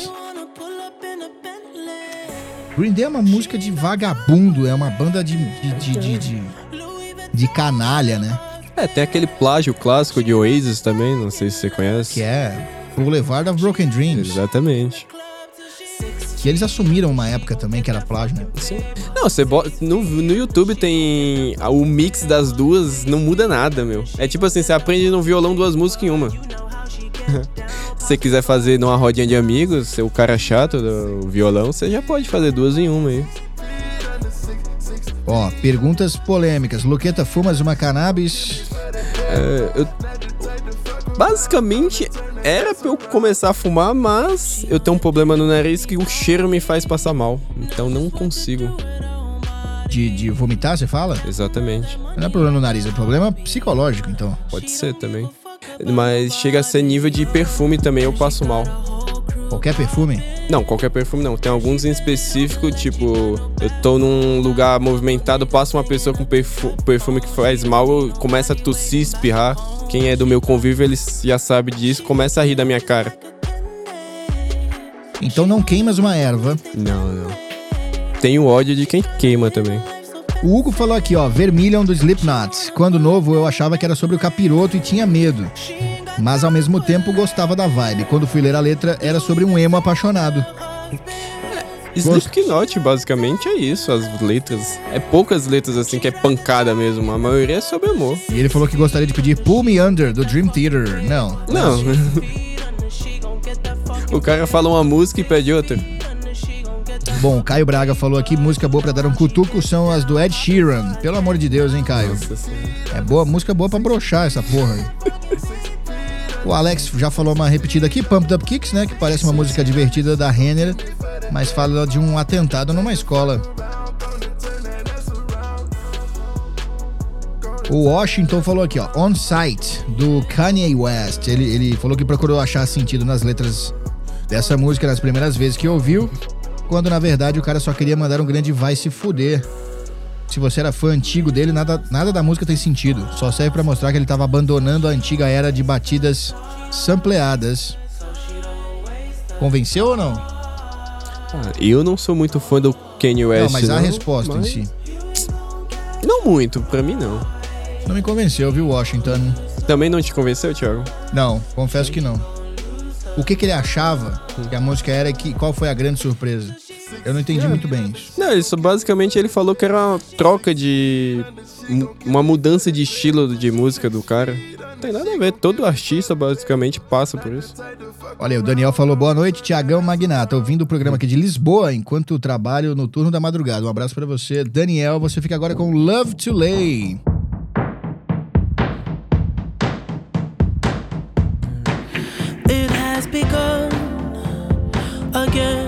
Green Day é uma música de vagabundo, é uma banda de, de, de, de, de, de canalha, né? É, tem aquele plágio clássico de Oasis também, não sei se você conhece. Que é Boulevard of Broken Dreams. Exatamente. Que eles assumiram uma época também que era plágio, né? Sim. Não, você bota, no, no YouTube tem o mix das duas, não muda nada, meu. É tipo assim, você aprende no violão duas músicas em uma. Se você quiser fazer numa rodinha de amigos, ser o cara chato do violão, você já pode fazer duas em uma aí. Ó, perguntas polêmicas. Luqueta, fumas uma cannabis? É, eu... Basicamente, era pra eu começar a fumar, mas eu tenho um problema no nariz que o cheiro me faz passar mal. Então não consigo. De, de vomitar, você fala? Exatamente. Não é problema no nariz, é problema psicológico, então. Pode ser também. Mas chega a ser nível de perfume também, eu passo mal. Qualquer perfume? Não, qualquer perfume não. Tem alguns em específico, tipo, eu tô num lugar movimentado, passa uma pessoa com perfu- perfume que faz mal, eu começo a tossir, espirrar. Quem é do meu convívio, eles já sabe disso, começa a rir da minha cara. Então não queimas uma erva. Não, não. Tenho ódio de quem queima também. O Hugo falou aqui, ó, Vermilion do Slipknot. Quando novo, eu achava que era sobre o capiroto e tinha medo. Mas ao mesmo tempo gostava da vibe. Quando fui ler a letra, era sobre um emo apaixonado. Slipknot, basicamente, é isso, as letras. É poucas letras assim que é pancada mesmo. A maioria é sobre amor. E ele falou que gostaria de pedir Pull Me Under, do Dream Theater. Não. Não. O cara fala uma música e pede outra. Bom, o Caio Braga falou aqui, música boa pra dar um cutuco são as do Ed Sheeran. Pelo amor de Deus, hein, Caio? Nossa, é boa, música boa pra broxar essa porra aí. O Alex já falou uma repetida aqui, Pumped Up Kicks, né? Que parece uma música divertida da Renner, mas fala de um atentado numa escola. O Washington falou aqui, ó, On Sight, do Kanye West. Ele, ele falou que procurou achar sentido nas letras dessa música nas primeiras vezes que ouviu, quando na verdade o cara só queria mandar um grande vai se fuder. Se você era fã antigo dele, nada, nada da música tem sentido. Só serve pra mostrar que ele tava abandonando a antiga era de batidas sampleadas. Convenceu ou não? Ah, eu não sou muito fã do Kanye West. Não, mas não, a resposta mas... em si. Não muito, pra mim não. Não me convenceu, viu, Washington? Também não te convenceu, Thiago? Não, confesso que não. O que que ele achava que a música era e que, qual foi a grande surpresa? Eu não entendi é. muito bem isso. Não, isso basicamente ele falou que era uma troca de... uma mudança de estilo de música do cara. Não tem nada a ver, todo artista basicamente passa por isso. Olha aí, o Daniel falou, boa noite, Tiagão Magnata, ouvindo o programa aqui de Lisboa, enquanto trabalho no turno da madrugada. Um abraço pra você, Daniel. Você fica agora com Love to Lay. It has begun again,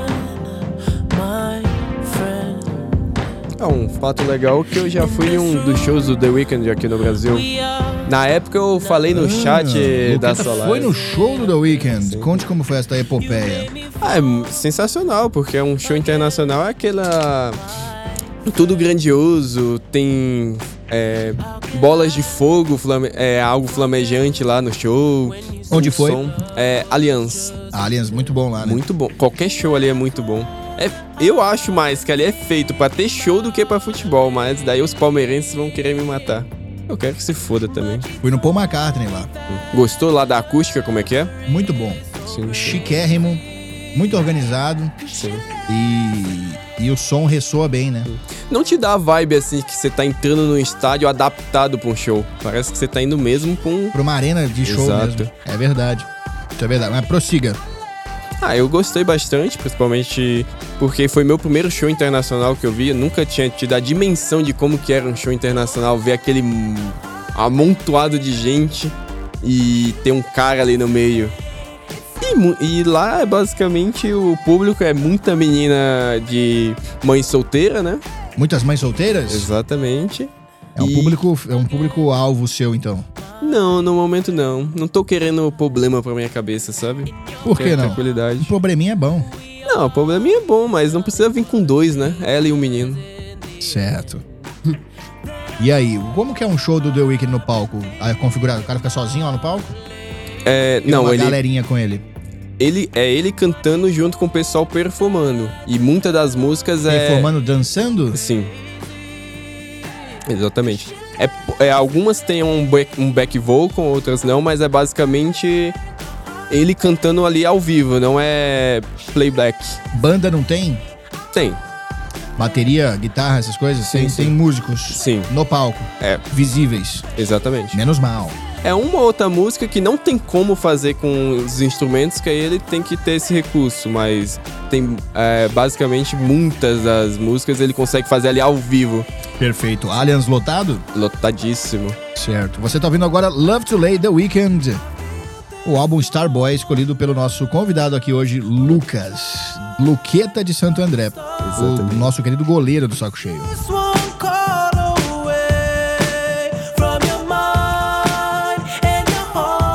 my friend. É um fato legal que eu já fui em um dos shows do The Weeknd aqui no Brasil. We are Na época eu falei no chat Ah, da Luqueta Solar. foi no show do The Weeknd. Conte como foi esta epopeia. Ah, é sensacional, porque é um show internacional, é aquela... tudo grandioso, tem é, bolas de fogo, flame... é, algo flamejante lá no show. Onde um foi? som. É, Allianz. A Allianz, muito bom lá, né? Muito bom. Qualquer show ali é muito bom. É, eu acho mais que ali é feito pra ter show do que pra futebol, mas daí os palmeirenses vão querer me matar. Eu quero que se foda também. Fui no Paul McCartney lá. Gostou lá da acústica, como é que é? Muito bom. Sim, sim. Chiquérrimo, muito organizado Sim. e, e o som ressoa bem, né? Não te dá a vibe assim que você tá entrando num estádio adaptado pra um show. Parece que você tá indo mesmo pra um... Pra uma arena de show Exato. mesmo. É verdade. Isso é verdade. Mas prossiga. Ah, eu gostei bastante, principalmente porque foi meu primeiro show internacional que eu vi. Eu nunca tinha tido a dimensão de como que era um show internacional, ver aquele amontoado de gente e ter um cara ali no meio. E, e lá, é basicamente, o público é muita menina de mãe solteira, né? Muitas mães solteiras? Exatamente. É um E- público, é um público alvo seu, então. Não, no momento não. Não tô querendo problema pra minha cabeça, sabe? Por que Quero não? Um Tranquilidade. probleminha é bom. Não, o probleminha é bom, mas não precisa vir com dois, né? Ela e o menino. Certo. E aí, como que é um show do The Weeknd no palco? Ah, configurado, o cara fica sozinho lá no palco? É, Tem não, uma ele, galerinha com ele. ele é ele cantando junto com o pessoal performando. E muitas das músicas é... Performando, dançando? Sim. Exatamente. É, é, algumas têm um back, um back vocal, outras não, mas é basicamente ele cantando ali ao vivo, não é playback. Banda não tem? Tem, Bateria, guitarra, essas coisas? Sim, tem, sim. tem músicos sim, no palco, é, visíveis. exatamente. Menos mal. É uma outra música que não tem como fazer com os instrumentos, que aí ele tem que ter esse recurso, mas tem é, basicamente muitas das músicas ele consegue fazer ali ao vivo, Perfeito. Allianz lotado? lotadíssimo. Certo. Você tá ouvindo agora Love to Lay, The Weeknd. O álbum Starboy, escolhido pelo nosso convidado aqui hoje, Lucas. Luqueta de Santo André. Exatamente. O nosso querido goleiro do Saco Cheio. Just one call away from your mind and your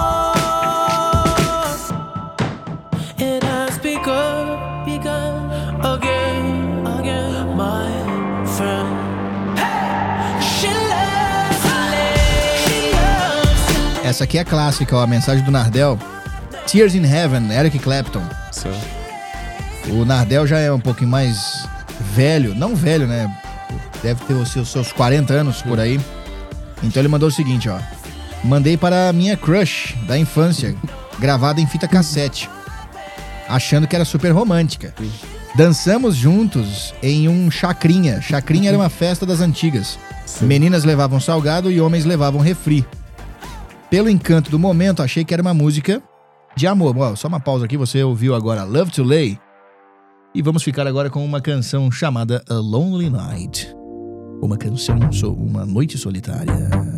heart. It has begun, begun again, again, my friend. She loves to lay, she loves to lay. Essa aqui é clássica, ó, a mensagem do Nardel. Tears in Heaven, Eric Clapton. Só. O Nardel já é um pouquinho mais velho, não velho, né? Deve ter os seus, seus quarenta anos por aí. Então ele mandou o seguinte, ó. Mandei para a minha crush da infância, gravada em fita cassete, achando que era super romântica. Dançamos juntos em um chacrinha. Chacrinha era uma festa das antigas. Meninas levavam salgado e homens levavam refri. Pelo encanto do momento, achei que era uma música de amor. Ó, só uma pausa aqui, você ouviu agora Love to Lay. E vamos ficar agora com uma canção chamada A Lonely Night. Uma canção, so- uma noite solitária.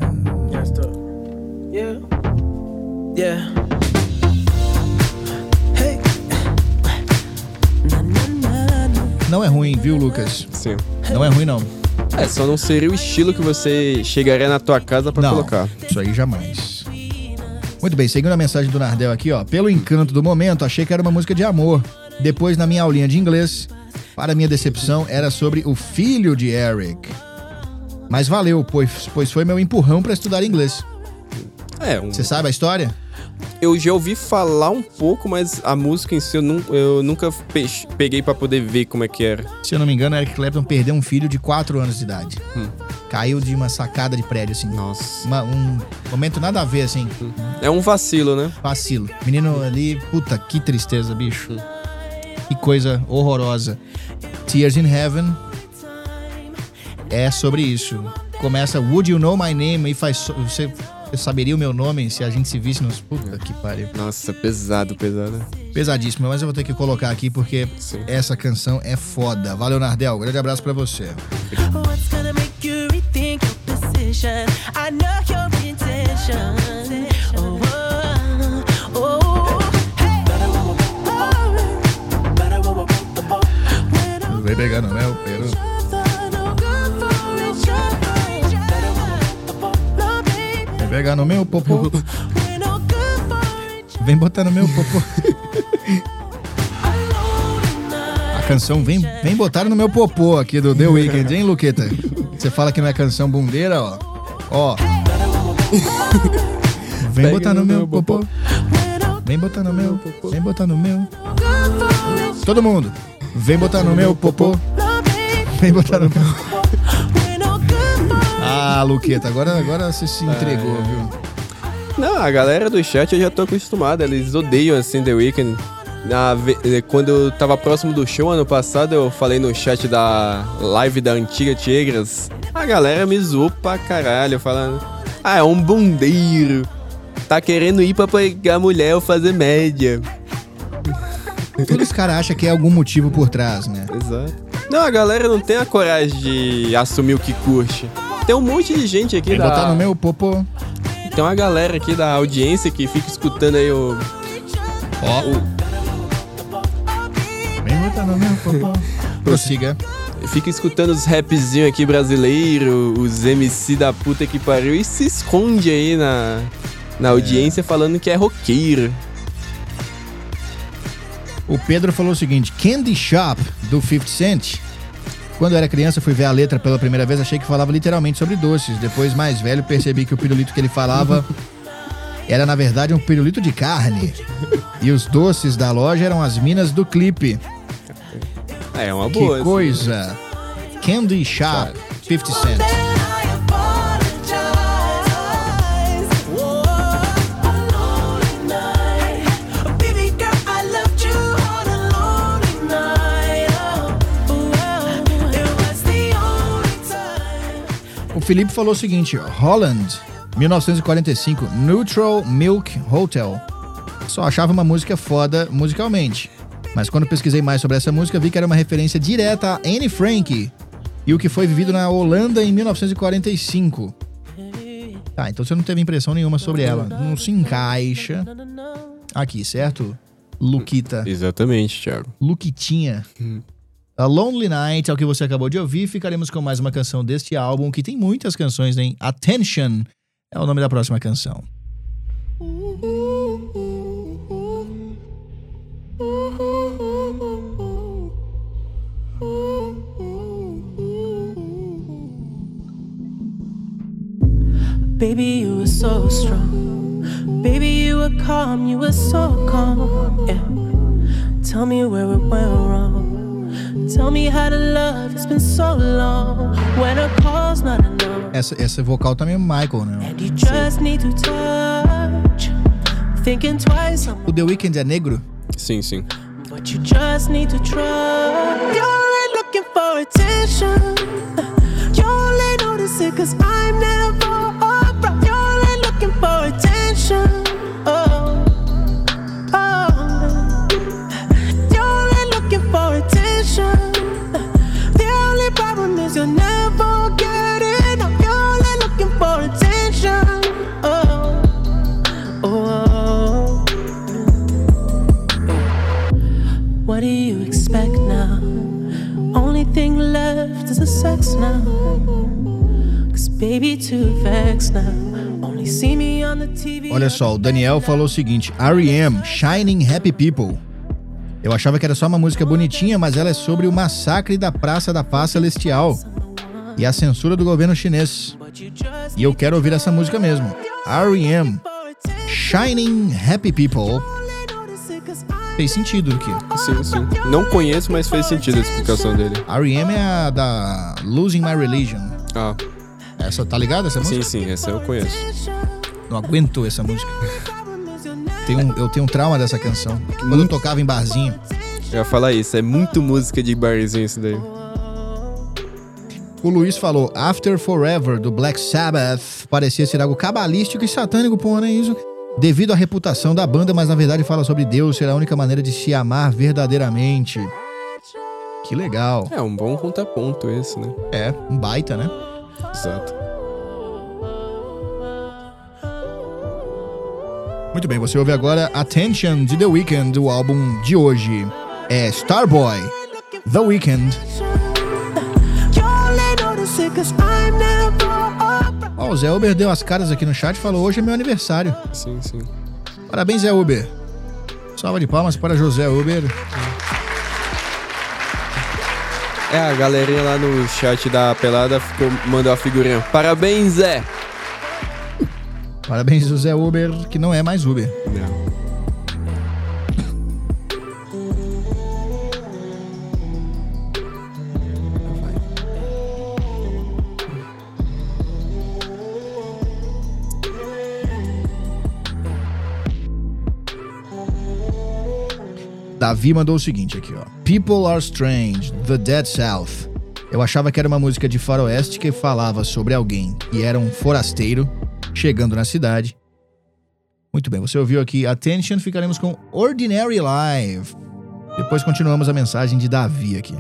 Yeah. Yeah. Hey. Na, na, na, na. Não é ruim, viu, Lucas? Sim. Não é ruim, não. É, só não seria o estilo que você chegaria na tua casa pra Não, colocar. isso aí jamais. Muito bem, seguindo a mensagem do Nardel aqui, ó. Pelo encanto do momento, achei que era uma música de amor. Depois, na minha aulinha de inglês, para minha decepção, era sobre o filho de Eric. Mas valeu, pois, pois foi meu empurrão pra estudar inglês. É, um... Você sabe a história? eu já ouvi falar um pouco, mas a música em si eu, nu- eu nunca pe- peguei pra poder ver como é que era. Se eu não me engano, Eric Clapton perdeu um filho de quatro anos de idade. Hum. Caiu de uma sacada de prédio, assim. Nossa. Uma- um momento nada a ver, assim. É um vacilo, né? Vacilo. Menino ali, puta, que tristeza, bicho. Que coisa horrorosa. Tears in Heaven é sobre isso. Começa, Would you know my name? E faz, so- você, você saberia o meu nome se a gente se visse nos... Puta que pariu. Nossa, pesado, pesado. Pesadíssimo, mas eu vou ter que colocar aqui porque Sim. essa canção é foda. Valeu, Nardel. Grande abraço pra você. What's gonna make you rethink your decision? I know your intention. Oh, oh, oh, hey. Vem pegar no meu pelo. Vem pegar no meu popô. Vem botar no meu popô. A canção Vem, vem botar no meu popô aqui do The Weeknd, hein, Luqueta? Você fala que não é canção bundeira, ó. Ó. Vem Pega botar no meu popô. Vem botar no meu. Vem botar no meu. Todo mundo. Vem botar no meu popô. Vem botar no meu. Ah, Luqueta, agora, agora você se entregou, viu? Não, a galera do chat eu já tô acostumado, eles odeiam assim The Weeknd. Na ve- eh, quando eu tava próximo do show ano passado, eu falei no chat da live da antiga Tigras. A galera me zoou pra caralho, falando: ah, é um bundeiro. Tá querendo ir pra pegar mulher ou fazer média. Todos os caras acham que é algum motivo por trás, né? Exato. Não, a galera não tem a coragem de assumir o que curte. Tem um monte de gente aqui Vem da... botar no meu popô. Tem uma galera aqui da audiência que fica escutando aí o... Ó. o- Vem botar no meu popô. Prossiga. Fica escutando os rapzinhos aqui brasileiros, os M C da puta que pariu, e se esconde aí na, na audiência falando que é roqueiro. O Pedro falou o seguinte: Candy Shop, do fifty Cent. Quando eu era criança, fui ver a letra pela primeira vez, achei que falava literalmente sobre doces. Depois, mais velho, percebi que o pirulito que ele falava era, na verdade, um pirulito de carne. E os doces da loja eram as minas do clipe. É uma Que boa. assim. coisa. Candy Shop, fifty Cent. O Felipe falou o seguinte: Holland, mil novecentos e quarenta e cinco, Neutral Milk Hotel. Só achava uma música foda musicalmente. Mas quando pesquisei mais sobre essa música, vi que era uma referência direta a Anne Frank e o que foi vivido na Holanda em mil novecentos e quarenta e cinco. Tá, então você não teve impressão nenhuma sobre ela. Não se encaixa aqui, certo? Luquita. Exatamente, Thiago. Luquitinha. A Lonely Night é o que você acabou de ouvir. Ficaremos com mais uma canção deste álbum, que tem muitas canções, hein? Attention é o nome da próxima canção. Baby, you were so strong. Baby, you were calm, you were so calm. Yeah. Tell me where it went wrong. Tell me how to love, it's been so long. When a call's not enough. Essa, essa vocal também é Michael, né? And you just need to touch. Thinking twice, O The Weeknd é negro? Sim, sim. but you just need to trust. You're only looking for attention. You only notice it cause I'm never around. You're only looking for attention. Oh, oh. You're only looking for attention. The only problem is you'll never get enough. You're only looking for attention. Oh, oh. What do you expect now? Only thing thing left is the sex now. Cause baby too vexed now. Only see me on the T V. Olha só, o Daniel falou o seguinte: R E M, Shining Happy People. Eu achava que era só uma música bonitinha, mas ela é sobre o massacre da Praça da Paz Celestial e a censura do governo chinês. E eu quero ouvir essa música mesmo. R E M, Shining Happy People. Fez sentido aqui. Sim, sim. Não conheço, mas fez sentido a explicação dele. R E M é a da Losing My Religion. Ah. Essa, tá ligado essa música? Sim, sim, essa eu conheço. Não aguento essa música. Tenho, eu tenho um trauma dessa canção. Quando eu tocava em barzinho. Eu ia falar isso, é muito música de barzinho isso daí. O Luiz falou, After Forever, do Black Sabbath, parecia ser algo cabalístico e satânico, pô, não é isso? Devido à reputação da banda, mas na verdade fala sobre Deus ser a única maneira de se amar verdadeiramente. Que legal. É um bom contraponto esse, né? É, um baita, né? Exato. Muito bem, você ouve agora Attention de The Weeknd, do álbum de hoje. É Starboy, The Weeknd. Ó, oh, o Zé Uber deu as caras aqui no chat e falou, hoje é meu aniversário. Sim, sim. Parabéns, Zé Uber. Salva de palmas para José Uber. É, a galerinha lá no chat da Pelada ficou, mandou a figurinha. Parabéns, Zé! Parabéns, José Uber, que não é mais Uber. Não. Davi mandou o seguinte aqui, ó. People Are Strange, The Dead South. Eu achava que era uma música de faroeste que falava sobre alguém que era um forasteiro chegando na cidade. Muito bem, você ouviu aqui Attention, ficaremos com Ordinary Life. Depois continuamos a mensagem de Davi aqui.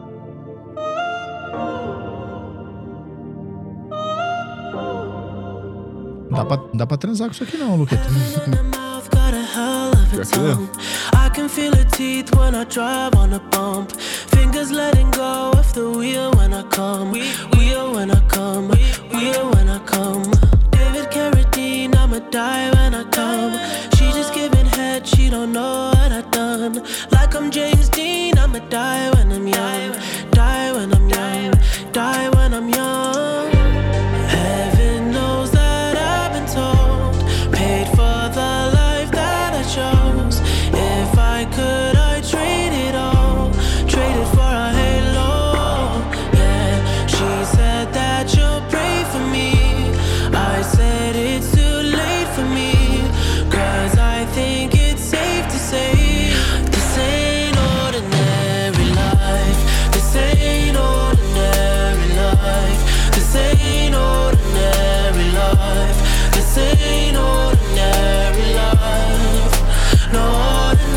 Não dá pra, não dá pra transar com isso aqui não, Luqueta. I can feel her teeth when I drive on a bump. Fingers letting go of the wheel when I come. Wheel when I come. Wheel when I come. David Carradine, I'ma die when I come. She just giving head, she don't know what I done. Like I'm James Dean, I'ma die when I'm young. Die when I'm young. Die when I'm young. Heaven knows that I've been told. Paid for the life that I chose. If I could, I'd trade it all. Trade it for a halo. Yeah, she said that you'll pray for me. I said it's too late for me. Cause I think it's safe to say this ain't ordinary life. This ain't ordinary life. This ain't ordinary life. This ain't ordinary life. No.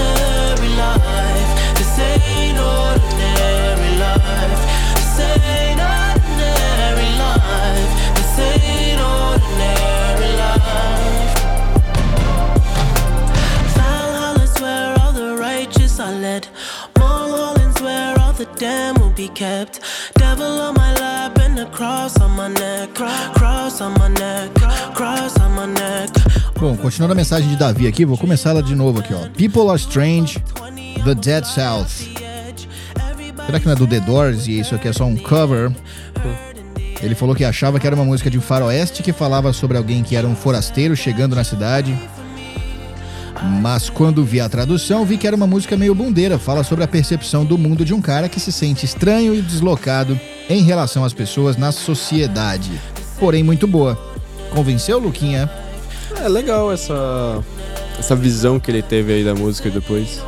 Damn will be kept. Devil on my lap and a cross on my neck. Cross on my neck. Cross on my neck. Bom, continuando a mensagem de Davi aqui, vou começar ela de novo aqui, ó. People Are Strange, The Dead South. Será que não é do The Doors e isso aqui é só um cover? Ele falou que achava que era uma música de um faroeste que falava sobre alguém que era um forasteiro chegando na cidade. Mas quando vi a tradução, vi que era uma música meio bundeira. Fala sobre a percepção do mundo de um cara que se sente estranho e deslocado em relação às pessoas na sociedade. Porém, muito boa. Convenceu, Luquinha? É legal essa, essa visão que ele teve aí da música depois.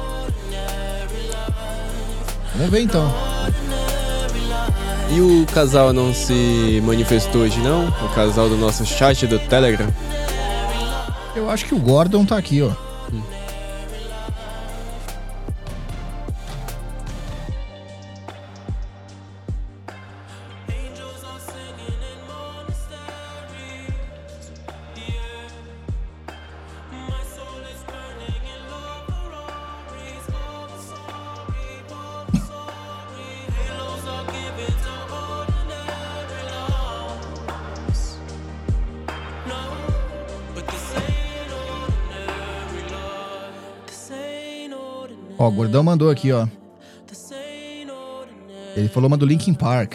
Vamos ver então. E o casal não se manifestou hoje não? O casal do nosso chat do Telegram? Eu acho que o Gordon tá aqui, ó. Ó, o Gordão mandou aqui, ó. Ele falou uma do Linkin Park.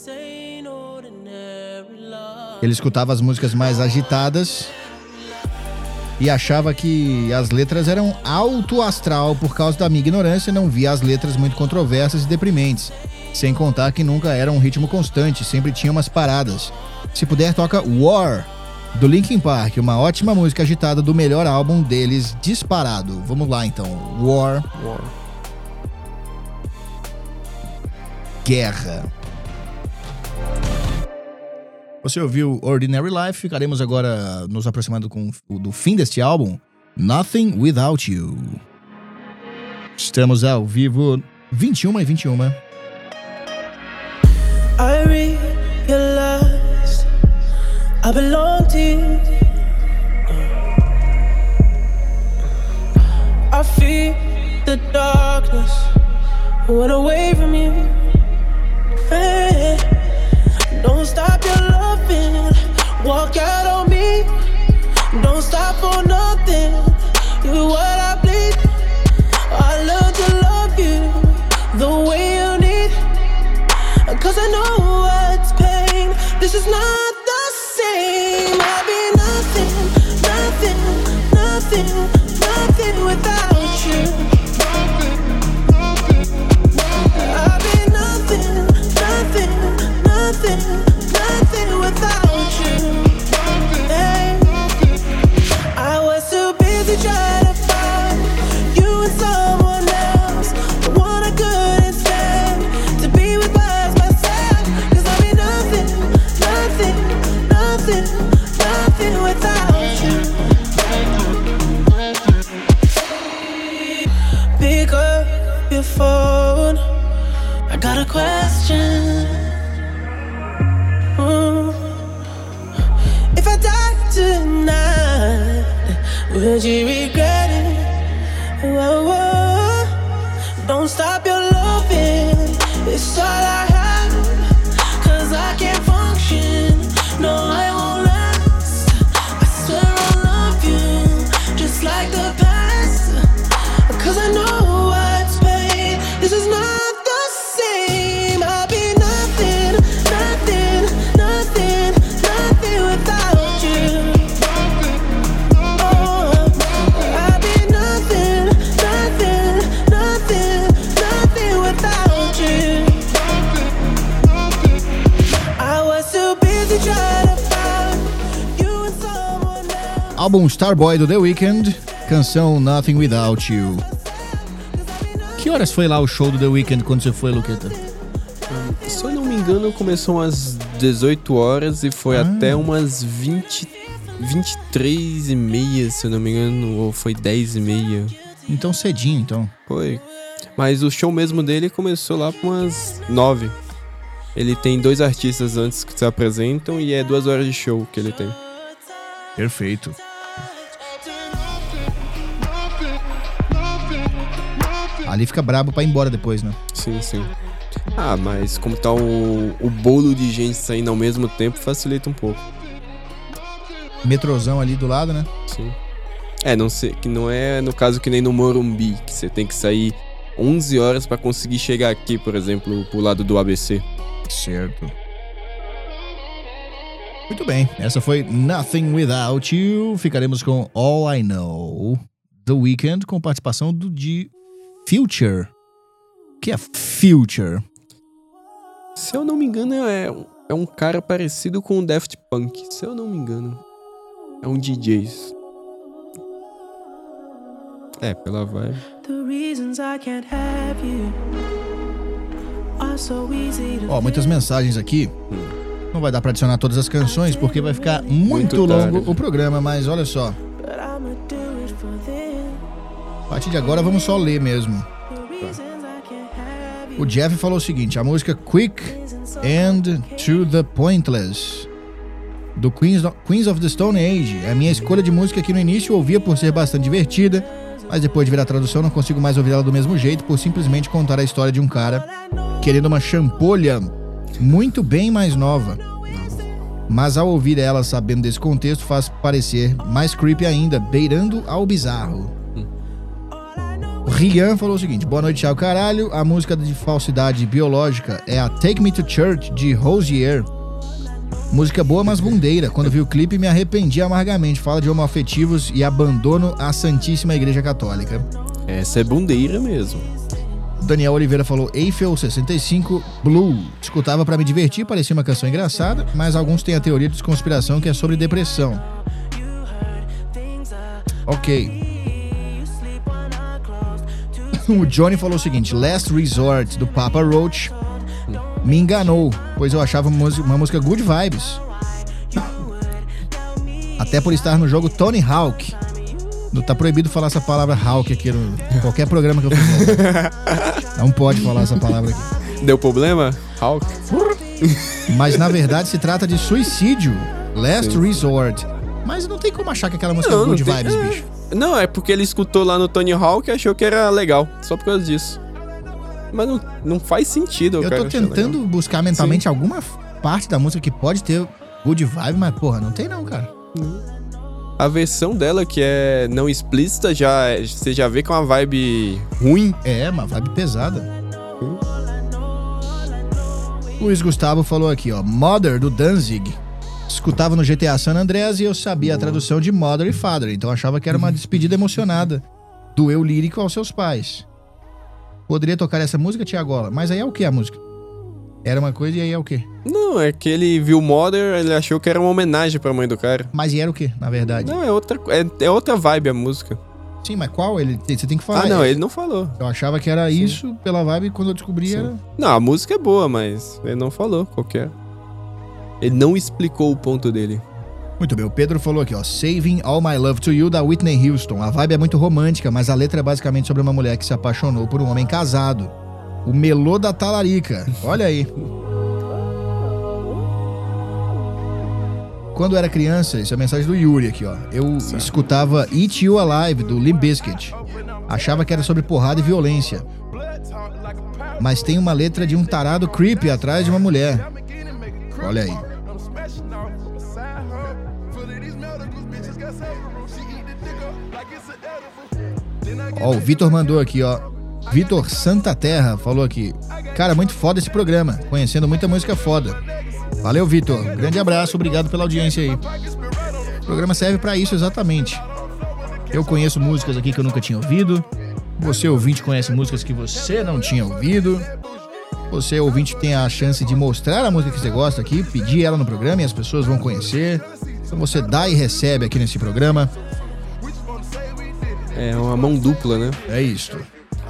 Ele escutava as músicas mais agitadas e achava que as letras eram alto astral por causa da minha ignorância e não via as letras muito controversas e deprimentes. Sem contar que nunca era um ritmo constante, sempre tinha umas paradas. Se puder, toca War, do Linkin Park, uma ótima música agitada do melhor álbum deles, disparado. Vamos lá então, War. War. Guerra. Você ouviu Ordinary Life, ficaremos agora nos aproximando com o do fim deste álbum, Nothing Without You. Estamos ao vivo, vinte e uma e vinte e uma. I realized I belong to you. I feel the darkness went away from you. Hey, don't stop your loving, walk out on me. Don't stop for nothing, you're what I bleed. I learned to love you the way you need. Cause I know what's pain. This is not the same. I'll be nothing, nothing, nothing, nothing without you. I'll be nothing, nothing, nothing, nothing without you. Hey. I was too busy trying to find you and someone else, the one I couldn't stand to be with by myself. Cause I'll be nothing, nothing, nothing, nothing without you. Pick up your phone, I got a question. Mm. If I die tonight, would you regret it? Whoa, whoa. Don't stop your loving, it's all I have. Cause I can't function, no I won't last. I swear I'll love you, just like the past. Cause I know what's pain, this is not the same. I'll be nothing, nothing, nothing, nothing without you. Oh, I'll be nothing, nothing, nothing, nothing without you. I was too busy trying to find you and someone else. Álbum Starboy do The Weeknd, canção Nothing Without You. Que horas foi lá o show do The Weeknd quando você foi, Luqueta? Se eu não me engano, começou umas dezoito horas e foi Ah. até umas vinte, vinte e três e meia, se eu não me engano, ou foi dez e meia. Então cedinho, então. Foi. Mas o show mesmo dele começou lá por umas nove. Ele tem dois artistas antes que se apresentam e é duas horas de show que ele tem. Perfeito. Ali fica brabo pra ir embora depois, né? Sim, sim. Ah, mas como tá o, o bolo de gente saindo ao mesmo tempo, facilita um pouco. Metrozão ali do lado, né? Sim. É, não sei, que não é no caso que nem no Morumbi, que você tem que sair onze horas pra conseguir chegar aqui, por exemplo, pro lado do A B C. Certo. Muito bem, essa foi Nothing Without You. Ficaremos com All I Know, The Weeknd, com participação do de Future. O que é Future? Se eu não me engano, é, um- é um cara parecido com o Daft Punk. Se eu não me engano. É um D J. É, pela vibe. The reasons I can't have you are so easy to Ó, muitas mensagens aqui. Não vai dar pra adicionar todas as canções porque vai ficar muito, Muito longo tarde. o programa, mas olha só. but I'ma do it for them. A partir de agora vamos só ler mesmo. The reasons I can't have you. O Jeff falou o seguinte: a música Quick and to the Pointless, do Queens of, Queens of the Stone Age, é a minha escolha de música que no início eu ouvia por ser bastante divertida, mas depois de ver a tradução não consigo mais ouvir ela do mesmo jeito por simplesmente contar a história de um cara querendo uma champolha muito bem mais nova. Mas ao ouvir ela sabendo desse contexto faz parecer mais creepy ainda, beirando ao bizarro. Rian falou o seguinte: boa noite, tchau, caralho. A música de falsidade biológica é a Take Me to Church, de Rosier. Música boa, mas bundeira. Quando vi o clipe, me arrependi amargamente. Fala de homoafetivos e abandono à Santíssima Igreja Católica. Essa é bundeira mesmo. Daniel Oliveira falou: Eiffel sessenta e cinco Blue. Escutava pra me divertir, parecia uma canção engraçada, mas alguns têm a teoria de conspiração que é sobre depressão. Ok. O Johnny falou o seguinte: Last Resort, do Papa Roach, me enganou, pois eu achava uma música, uma música good vibes. Até por estar no jogo Tony Hawk. Não tá proibido falar essa palavra Hawk aqui no qualquer programa que eu fizer. Não pode falar essa palavra aqui. Deu problema? Hawk? Mas na verdade se trata de suicídio. Last Sim. Resort. Mas não tem como achar que aquela música não, é good não tem... vibes, bicho. Não, é porque ele escutou lá no Tony Hawk e achou que era legal. Só por causa disso. Mas não, não faz sentido. Eu tô tentando buscar mentalmente Sim. alguma parte da música que pode ter good vibe, mas porra, não tem não, cara. A versão dela, que é não explícita, já, você já vê que é uma vibe ruim. É, uma vibe pesada. Hum. Luiz Gustavo falou aqui, ó. Mother, do Danzig. Escutava no G T A San Andreas e eu sabia a tradução de Mother e Father, então achava que era uma despedida emocionada do eu lírico aos seus pais. Poderia tocar essa música, Tiagola, mas aí é o que a música? Era uma coisa e aí é o quê? Não, é que ele viu Mother, ele achou que era uma homenagem pra mãe do cara. Mas e era o quê, na verdade? Não, é outra, é, é outra vibe a música. Sim, mas qual? Ele, você tem que falar. Ah, não, ele não falou. Eu achava que era Sim. isso pela vibe, quando eu descobri Sim. era... Não, a música é boa, mas ele não falou qual que é. Ele não explicou o ponto dele. Muito bem, o Pedro falou aqui, ó. Saving All My Love to You, da Whitney Houston. A vibe é muito romântica, mas a letra é basicamente sobre uma mulher que se apaixonou por um homem casado. O melô da talarica. Olha aí. Quando era criança, isso é a mensagem do Yuri aqui, ó. Eu certo. escutava Eat You Alive, do Limp Bizkit. Achava que era sobre porrada e violência. Mas tem uma letra de um tarado creepy atrás de uma mulher. Olha aí. Ó, o Vitor mandou aqui, ó. Vitor Santa Terra falou aqui. Cara, muito foda esse programa. Conhecendo muita música foda. Valeu, Vitor. Grande abraço, obrigado pela audiência aí. O programa serve pra isso exatamente. Eu conheço músicas aqui que eu nunca tinha ouvido. Você, ouvinte, conhece músicas que você não tinha ouvido. Você, ouvinte, tem a chance de mostrar a música que você gosta aqui, pedir ela no programa e as pessoas vão conhecer. Então você dá e recebe aqui nesse programa. É uma mão dupla, né? É isso.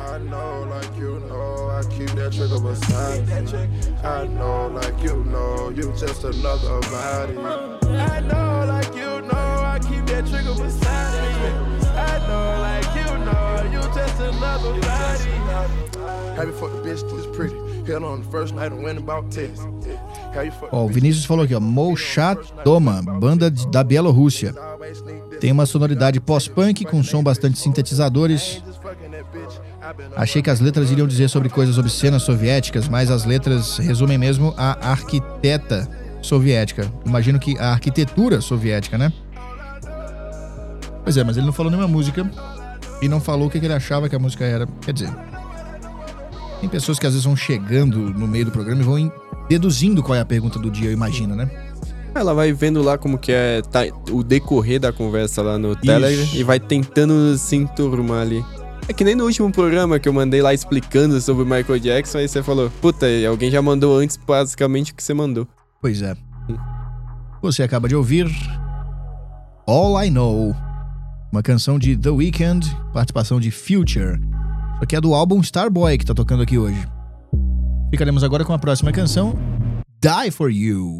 Ó, o Vinícius falou aqui, ó. Molchat Doma, banda de, da Bielorrússia. Tem uma sonoridade pós-punk com som bastante sintetizadores. Achei que as letras iriam dizer sobre coisas obscenas soviéticas, mas as letras resumem mesmo a arquiteta soviética. Imagino que a arquitetura soviética, né? Pois é, mas ele não falou nenhuma música e não falou o que ele achava que a música era. Quer dizer, tem pessoas que às vezes vão chegando no meio do programa e vão deduzindo qual é a pergunta do dia, eu imagino, né? Ela vai vendo lá como que é tá, o decorrer da conversa lá no Telegram e vai tentando se enturmar ali. É que nem no último programa que eu mandei lá explicando sobre o Michael Jackson, aí você falou, puta, alguém já mandou antes basicamente o que você mandou. Pois é. Hum. Você acaba de ouvir All I Know, uma canção de The Weeknd, participação de Future. Isso aqui é do álbum Starboy que tá tocando aqui hoje. Ficaremos agora com a próxima canção, Die For You.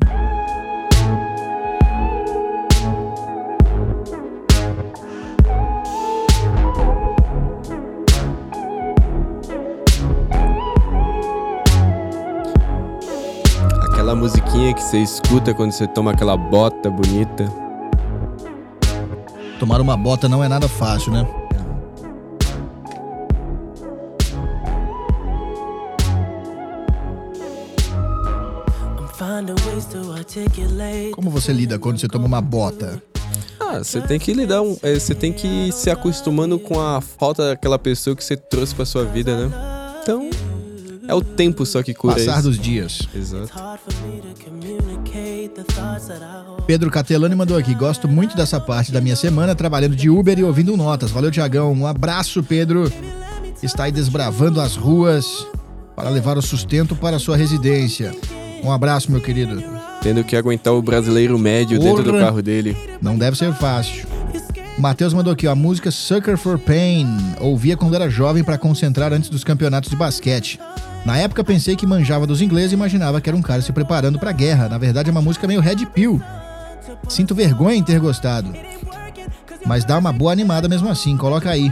Aquela musiquinha que você escuta quando você toma aquela bota bonita. Tomar uma bota não é nada fácil, né? Como você lida quando você toma uma bota? Ah, você tem que lidar, um, é, você tem que ir se acostumando com a falta daquela pessoa que você trouxe pra sua vida, né? Então, é o tempo só que cura Passar isso. dos dias. Exato. Pedro Catelani mandou aqui. Gosto muito dessa parte da minha semana, trabalhando de Uber e ouvindo notas. Valeu, Tiagão. Um abraço, Pedro. Está aí desbravando as ruas para levar o sustento para a sua residência. Um abraço, meu querido. Tendo que aguentar o brasileiro médio dentro do Porra. carro dele. Não deve ser fácil. Matheus mandou aqui, ó, a música Sucker for Pain. Ouvia quando era jovem para concentrar antes dos campeonatos de basquete. Na época pensei que manjava dos ingleses e imaginava que era um cara se preparando pra guerra. Na verdade é uma música meio Red Pill. Sinto vergonha em ter gostado. Mas dá uma boa animada mesmo assim, coloca aí.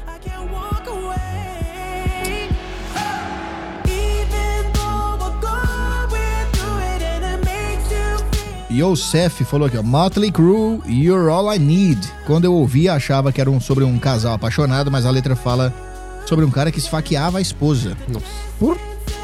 Yosef falou aqui, ó, Motley Crue, You're All I Need. Quando eu ouvia, achava que era um, sobre um casal apaixonado, mas a letra fala sobre um cara que esfaqueava a esposa. Nossa. Por?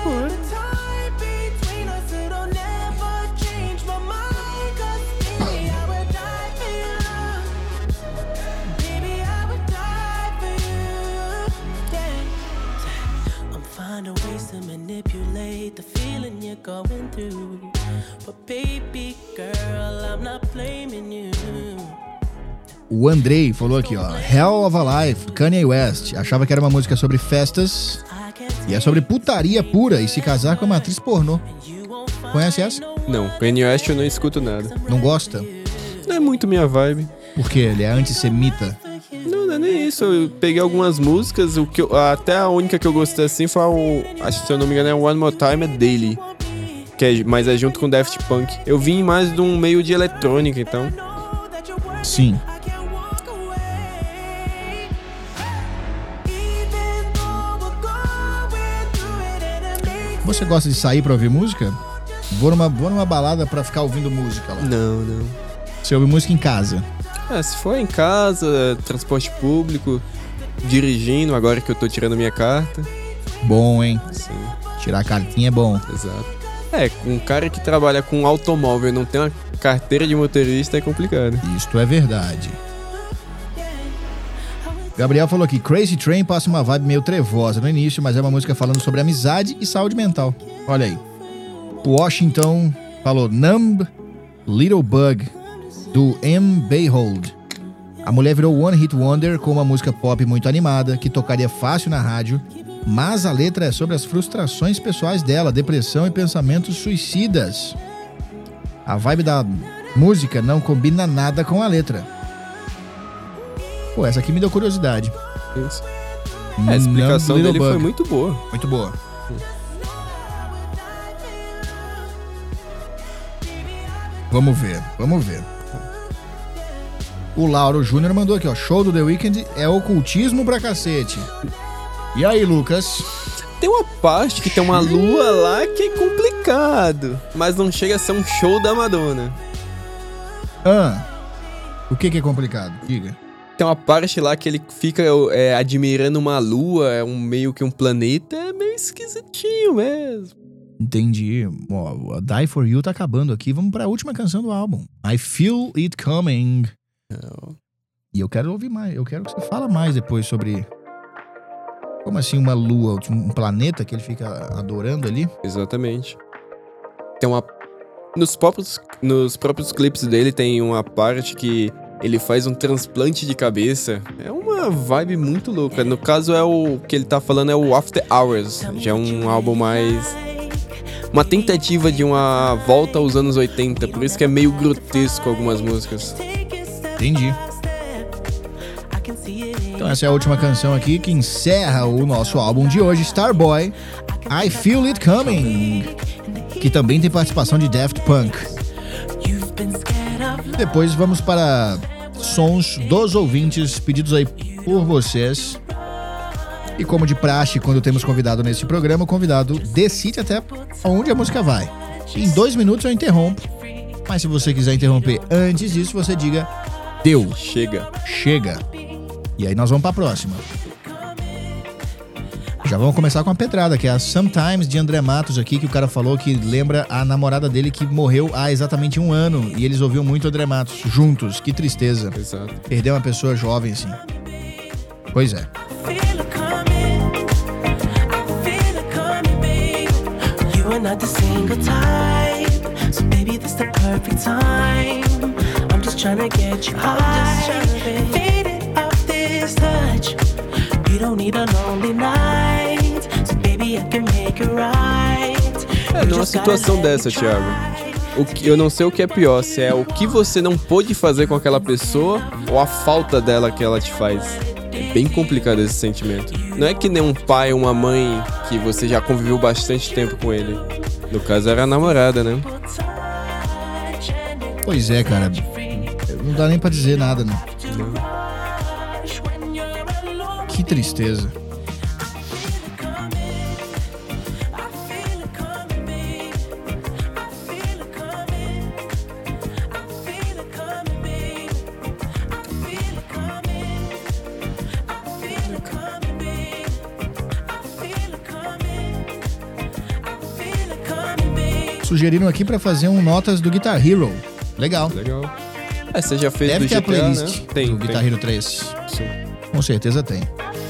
O Andrei falou aqui, ó, Hell of a Life, Kanye West. Achava que era uma música sobre festas e é sobre putaria pura e se casar com uma atriz pornô. Conhece essa? Não, Kanye West eu não escuto nada. Não gosta? Não é muito minha vibe. Por quê? Ele é antissemita? Não, não é nem isso. Eu peguei algumas músicas, o que eu, até a única que eu gostei assim foi o, acho que se eu não me engano é One More Time, é Daily. Que é, mas é junto com Daft Punk. Eu vim mais de um meio de eletrônica, então. Sim. Você gosta de sair pra ouvir música? Vou numa, vou numa balada pra ficar ouvindo música lá. Não, não. Você ouve música em casa? É, se for em casa, transporte público, dirigindo, agora que eu tô tirando minha carta. Bom, hein? Sim, Tirar a cartinha é bom. exato. É, um cara que trabalha com automóvel e não tem uma carteira de motorista é complicado. Isto é verdade. Gabriel falou aqui, Crazy Train passa uma vibe meio trevosa no início, mas é uma música falando sobre amizade e saúde mental. Olha aí. Washington falou Numb Little Bug, do M. Bayhold. A mulher virou One Hit Wonder com uma música pop muito animada, que tocaria fácil na rádio, mas a letra é sobre as frustrações pessoais dela, depressão e pensamentos suicidas. A vibe da música não combina nada com a letra. Pô, essa aqui me deu curiosidade. Isso. É, a explicação Numb Little dele foi Bug. muito boa. Muito boa. Vamos ver, vamos ver. O Lauro Júnior mandou aqui, ó. Show do The Weeknd é ocultismo pra cacete. E aí, Lucas? Tem uma parte que tem uma lua lá que é complicado, mas não chega a ser um show da Madonna. Ah, o que que é complicado? Diga. Tem uma parte lá que ele fica é, admirando uma lua, é um meio que um planeta, é meio esquisitinho mesmo. Entendi. Ó, a Die For You tá acabando aqui. Vamos pra última canção do álbum. I Feel It Coming. Não. E eu quero ouvir mais. Eu quero que você fale mais depois sobre... Como assim uma lua? Um planeta que ele fica adorando ali? Exatamente. Tem uma... Nos próprios, nos próprios clipes dele tem uma parte que ele faz um transplante de cabeça. É uma vibe muito louca. No caso, é o que ele tá falando é o After Hours. Já é um álbum mais... Uma tentativa de uma volta aos anos oitenta. Por isso que é meio grotesco algumas músicas. Entendi. Então essa é a última canção aqui que encerra o nosso álbum de hoje, Starboy, I Feel It Coming, que também tem participação de Daft Punk. Depois vamos para sons dos ouvintes pedidos aí por vocês. E como de praxe, quando temos convidado nesse programa, o convidado decide até onde a música vai. Em dois minutos eu interrompo, mas se você quiser interromper antes disso, você diga deu, Chega. chega. E aí nós vamos pra próxima. Já vamos começar com a pedrada, que é a Sometimes de André Matos aqui, que o cara falou que lembra a namorada dele que morreu há exatamente um ano. E eles ouviam muito André Matos juntos. Que tristeza. Exato. Perder uma pessoa jovem assim. Pois é. Not the single type, so baby this the perfect time. I'm just trying to get you high, faded off this touch. You don't need a lonely night, so baby I can make it right. É, numa situação dessa, Thiago, o que, eu não sei o que é pior, se é o que você não pôde fazer com aquela pessoa ou a falta dela que ela te faz. É bem complicado esse sentimento. Não é que nem um pai ou uma mãe que você já conviveu bastante tempo com ele. No caso era a namorada, né? Pois é, cara. Não dá nem pra dizer nada, né? Que tristeza. Sugeriram aqui pra fazer um notas do Guitar Hero. Legal. Legal. É, você já fez Deve do ter G T A, a playlist né? Tem, do tem. Guitar Hero três. Sim. Com certeza tem.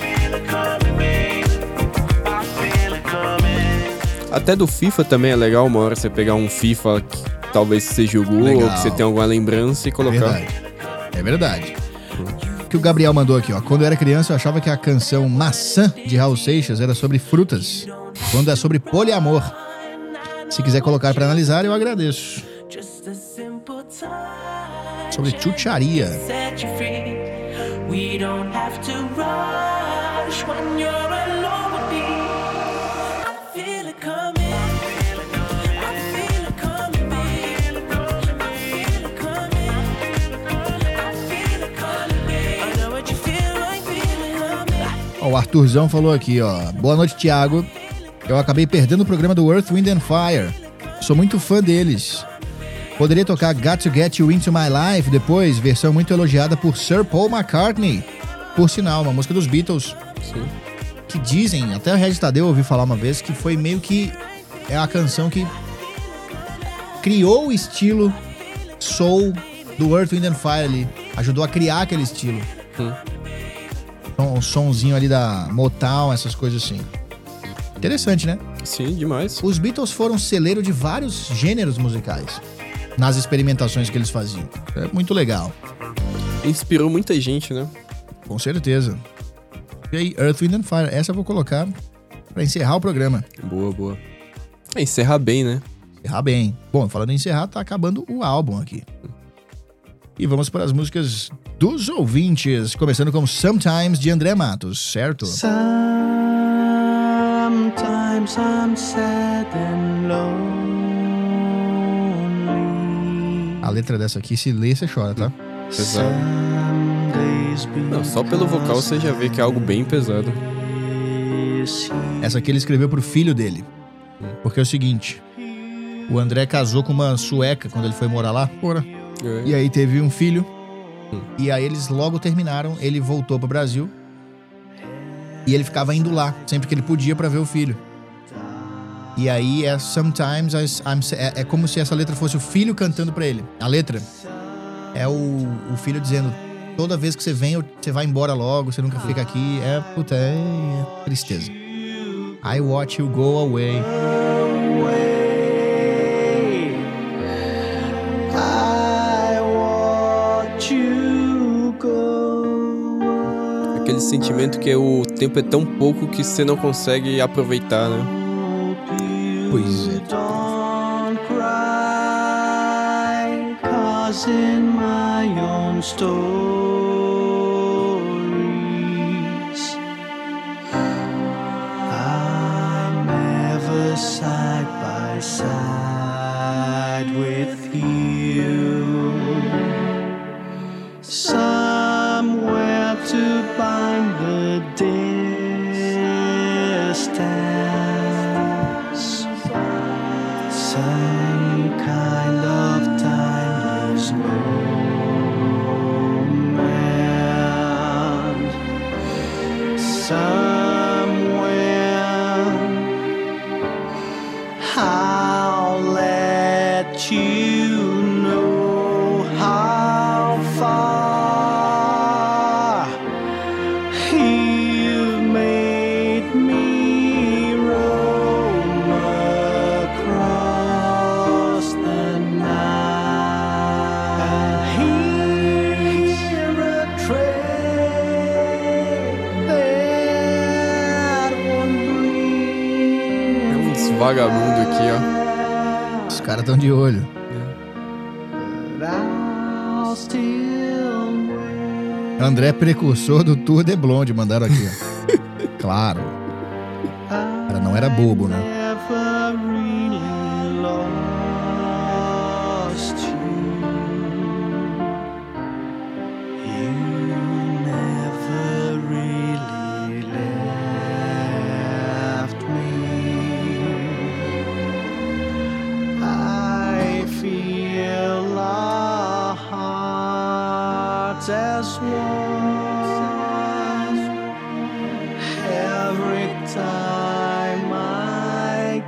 Até do FIFA também é legal uma hora você pegar um FIFA que talvez você jogou Legal. ou que você tem alguma lembrança e colocar. Verdade. É verdade. O que o Gabriel mandou aqui, ó. Quando eu era criança, eu achava que a canção Maçã, de Raul Seixas, era sobre frutas. Quando é sobre poliamor. Se quiser colocar pra analisar, eu agradeço. Sobre chucharia. Set you free. We don't have to rush when you're alone with me. I feel it coming. I feel it coming, babe. I feel it coming. I feel it coming, babe. I know what you feel like, feeling. Ó, o Arthurzão falou aqui, ó. Boa noite, Thiago. Eu acabei perdendo o programa do Earth, Wind and Fire. Sou muito fã deles. Poderia tocar Got to Get You Into My Life depois, versão muito elogiada por Sir Paul McCartney. Por sinal, uma música dos Beatles. Sim. Que dizem, até o Regis Tadeu ouvi falar uma vez, que foi meio que é a canção que criou o estilo soul do Earth, Wind and Fire ali. Ajudou a criar aquele estilo. Hum. Um sonzinho ali da Motown, essas coisas assim. Interessante, né? Sim, demais. Os Beatles foram celeiro de vários gêneros musicais nas experimentações que eles faziam. É muito legal. Inspirou muita gente, né? Com certeza. E aí, Earth, Wind and Fire. Essa eu vou colocar pra encerrar o programa. Boa, boa. É, encerrar bem, né? Encerrar bem. Bom, falando em encerrar, tá acabando o álbum aqui. E vamos para as músicas dos ouvintes. Começando com Sometimes, de André Matos, certo? Sometimes I'm sad and lonely. A letra dessa aqui, se ler, você chora, tá? Pesado. Não, só pelo vocal você já vê que é algo bem pesado. Essa aqui ele escreveu pro filho dele. Porque é o seguinte, o André casou com uma sueca quando ele foi morar lá. Porra. É. E aí teve um filho. E aí eles logo terminaram, ele voltou pro Brasil. E ele ficava indo lá, sempre que ele podia, pra ver o filho. E aí é Sometimes I'm, é, é como se essa letra fosse o filho cantando pra ele. A letra é o, o filho dizendo: toda vez que você vem, você vai embora logo, você nunca fica aqui. É, puta, é, é tristeza. I watch you go away. I watch you go. Aquele sentimento que é o tempo é tão pouco que você não consegue aproveitar, né? Pois é. Don't cry, 'cause in my own stories I'm ever side by side with you. Somewhere to bind the distance. Some kind of timeless moment. Somewhere you know how far you've made me roam across the night. Hear a train that won't É uns vagabundo aqui, ó. Os caras estão de olho. I'll still wait. André, precursor do Tour de Blonde, mandaram aqui, ó. Claro. O cara não era bobo, né? Never really lost you. You never really left me. I feel our hearts as one every time I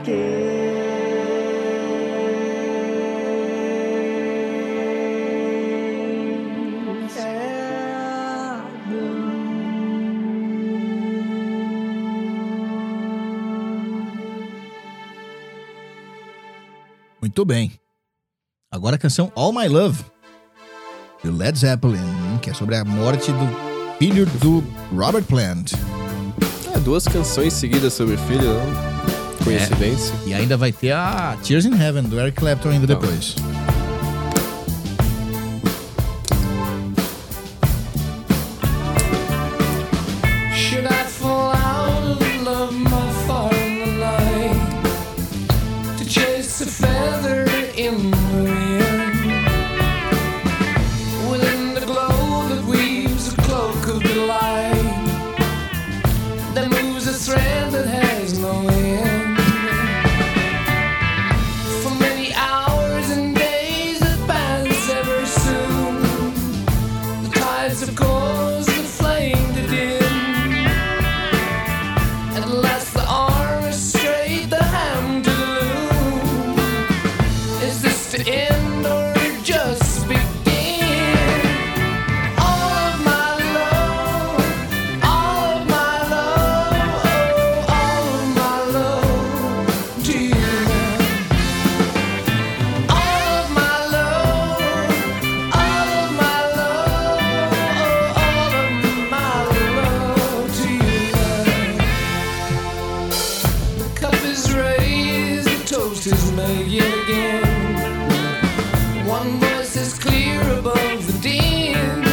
gaze at them. Muito bem. Agora a canção All My Love, do Led Zeppelin, que é sobre a morte do filho do Robert Plant. É, duas canções seguidas sobre o filho, não? Coincidência. E ainda vai ter a Tears in Heaven, do Eric Clapton, ainda Não. depois. Should I fall out of love more far in the night to chase a feather in the wind within the glow that weaves a cloak of delight that moves a thread that has no end for many hours and days that pass ever soon the tides of course that flamed it in. At last the arm is straight, the hand to the loom. Is this to end or just begin? All of my love, all of my love, oh, all of my love to you. All of my love, all of my love, oh, all of my love to you. The cup is raised, the toast is made yet again. One voice is clear above the din.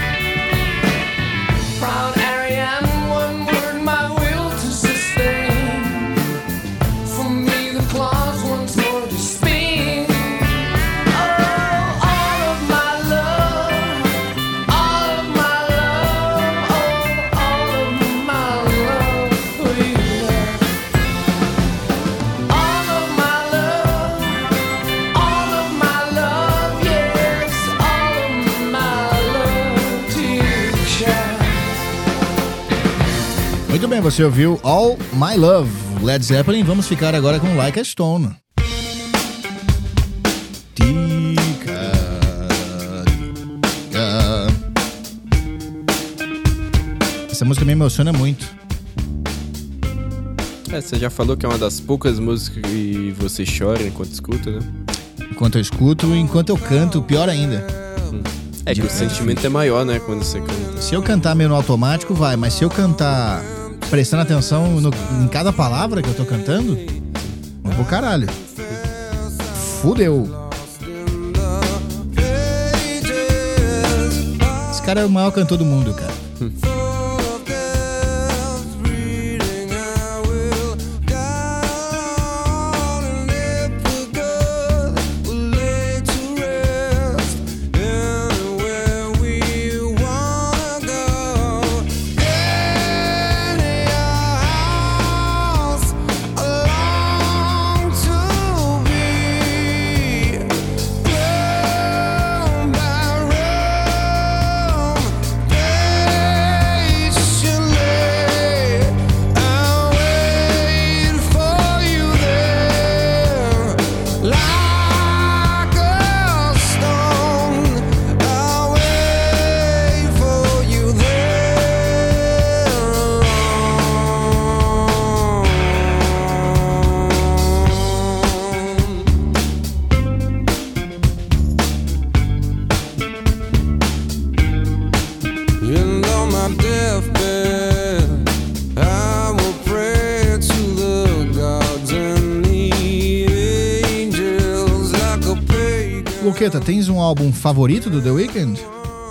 Proud Ariane, one word my will to sustain. For me the claws once more to spin. Oh, all of my love, all of my love, oh, all of my love for you. All of my love, all of my love, yes, all of my love to you, child. Muito bem, você ouviu All My Love, Led Zeppelin. Vamos ficar agora com Like a Stone. Tica, tica. Essa música me emociona muito. É, você já falou que é uma das poucas músicas que você chora enquanto escuta, né? Enquanto eu escuto, enquanto eu canto, pior ainda. É que o sentimento é maior, né, quando você canta. Se eu cantar meio no automático, vai. Mas se eu cantar prestando atenção no- em cada palavra que eu tô cantando, vou pro caralho. Fudeu. Esse cara é o maior cantor do mundo, cara. Like Luqueta, tens um álbum favorito do The Weeknd?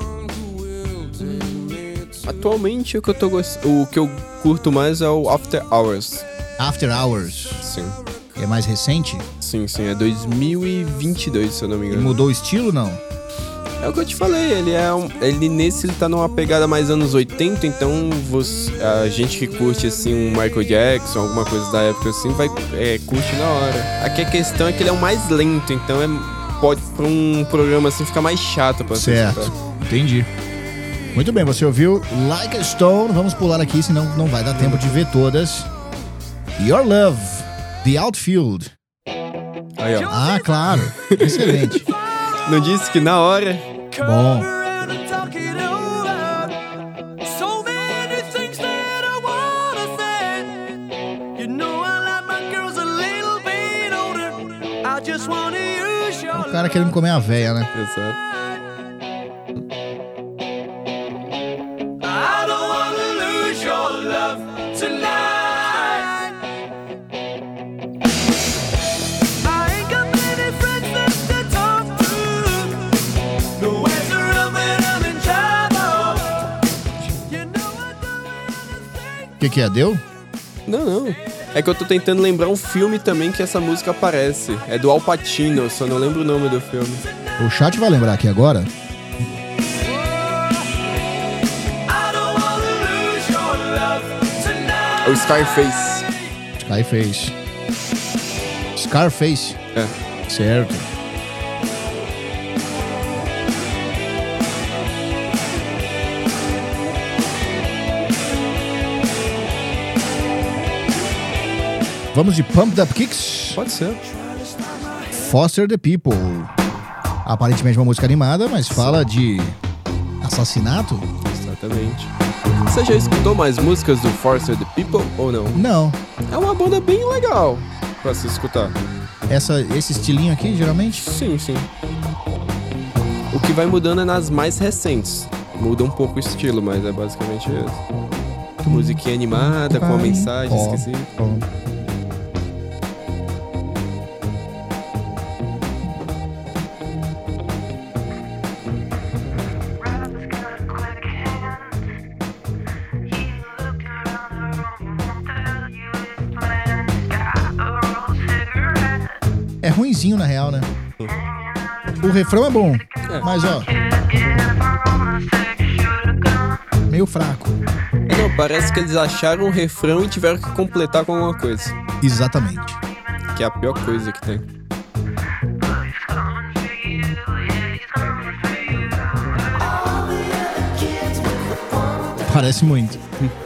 Atualmente o que eu tô gost... o que eu curto mais é o After Hours. After Hours. Sim. É mais recente? Sim, sim, é dois mil e vinte e dois, se eu não me E engano. mudou o estilo, não? É o que eu te falei, ele é um, ele nesse ele tá numa pegada mais anos oitenta, então você, a gente que curte assim um Michael Jackson, alguma coisa da época assim, vai é, curte na hora. Aqui a questão é que ele é o mais lento, então é, pode pra um programa assim ficar mais chato pra você Certo, escutar. entendi. Muito bem, você ouviu Like a Stone. Vamos pular aqui, senão não vai dar tempo de ver todas. Your Love, The Outfield. Aí, ó. Ah, claro. Excelente. Não disse que na hora. Bom. O cara querendo comer a véia, né? Exato. O que que é? Deu? Não, não. É que eu tô tentando lembrar um filme também que essa música aparece. É do Al Pacino, eu só não lembro o nome do filme. O chat vai lembrar aqui agora. É o Scarface. Scarface. Scarface. É. Certo. Vamos de Pumped Up Kicks. Pode ser. Foster the People. Aparentemente uma música animada, mas fala de assassinato? Exatamente. Você já escutou mais músicas do Foster the People ou não? Não. É uma banda bem legal pra se escutar. Essa, esse estilinho aqui, geralmente? Sim, sim. O que vai mudando é nas mais recentes. Muda um pouco o estilo, mas é basicamente isso. Musiquinha animada, com uma mensagem Ó, esquisita. ó. É ruinzinho, na real, né? O refrão é bom, É. mas ó, meio fraco. É, não, parece que eles acharam o refrão e tiveram que completar com alguma coisa. Exatamente. Que é a pior coisa que tem. Parece muito.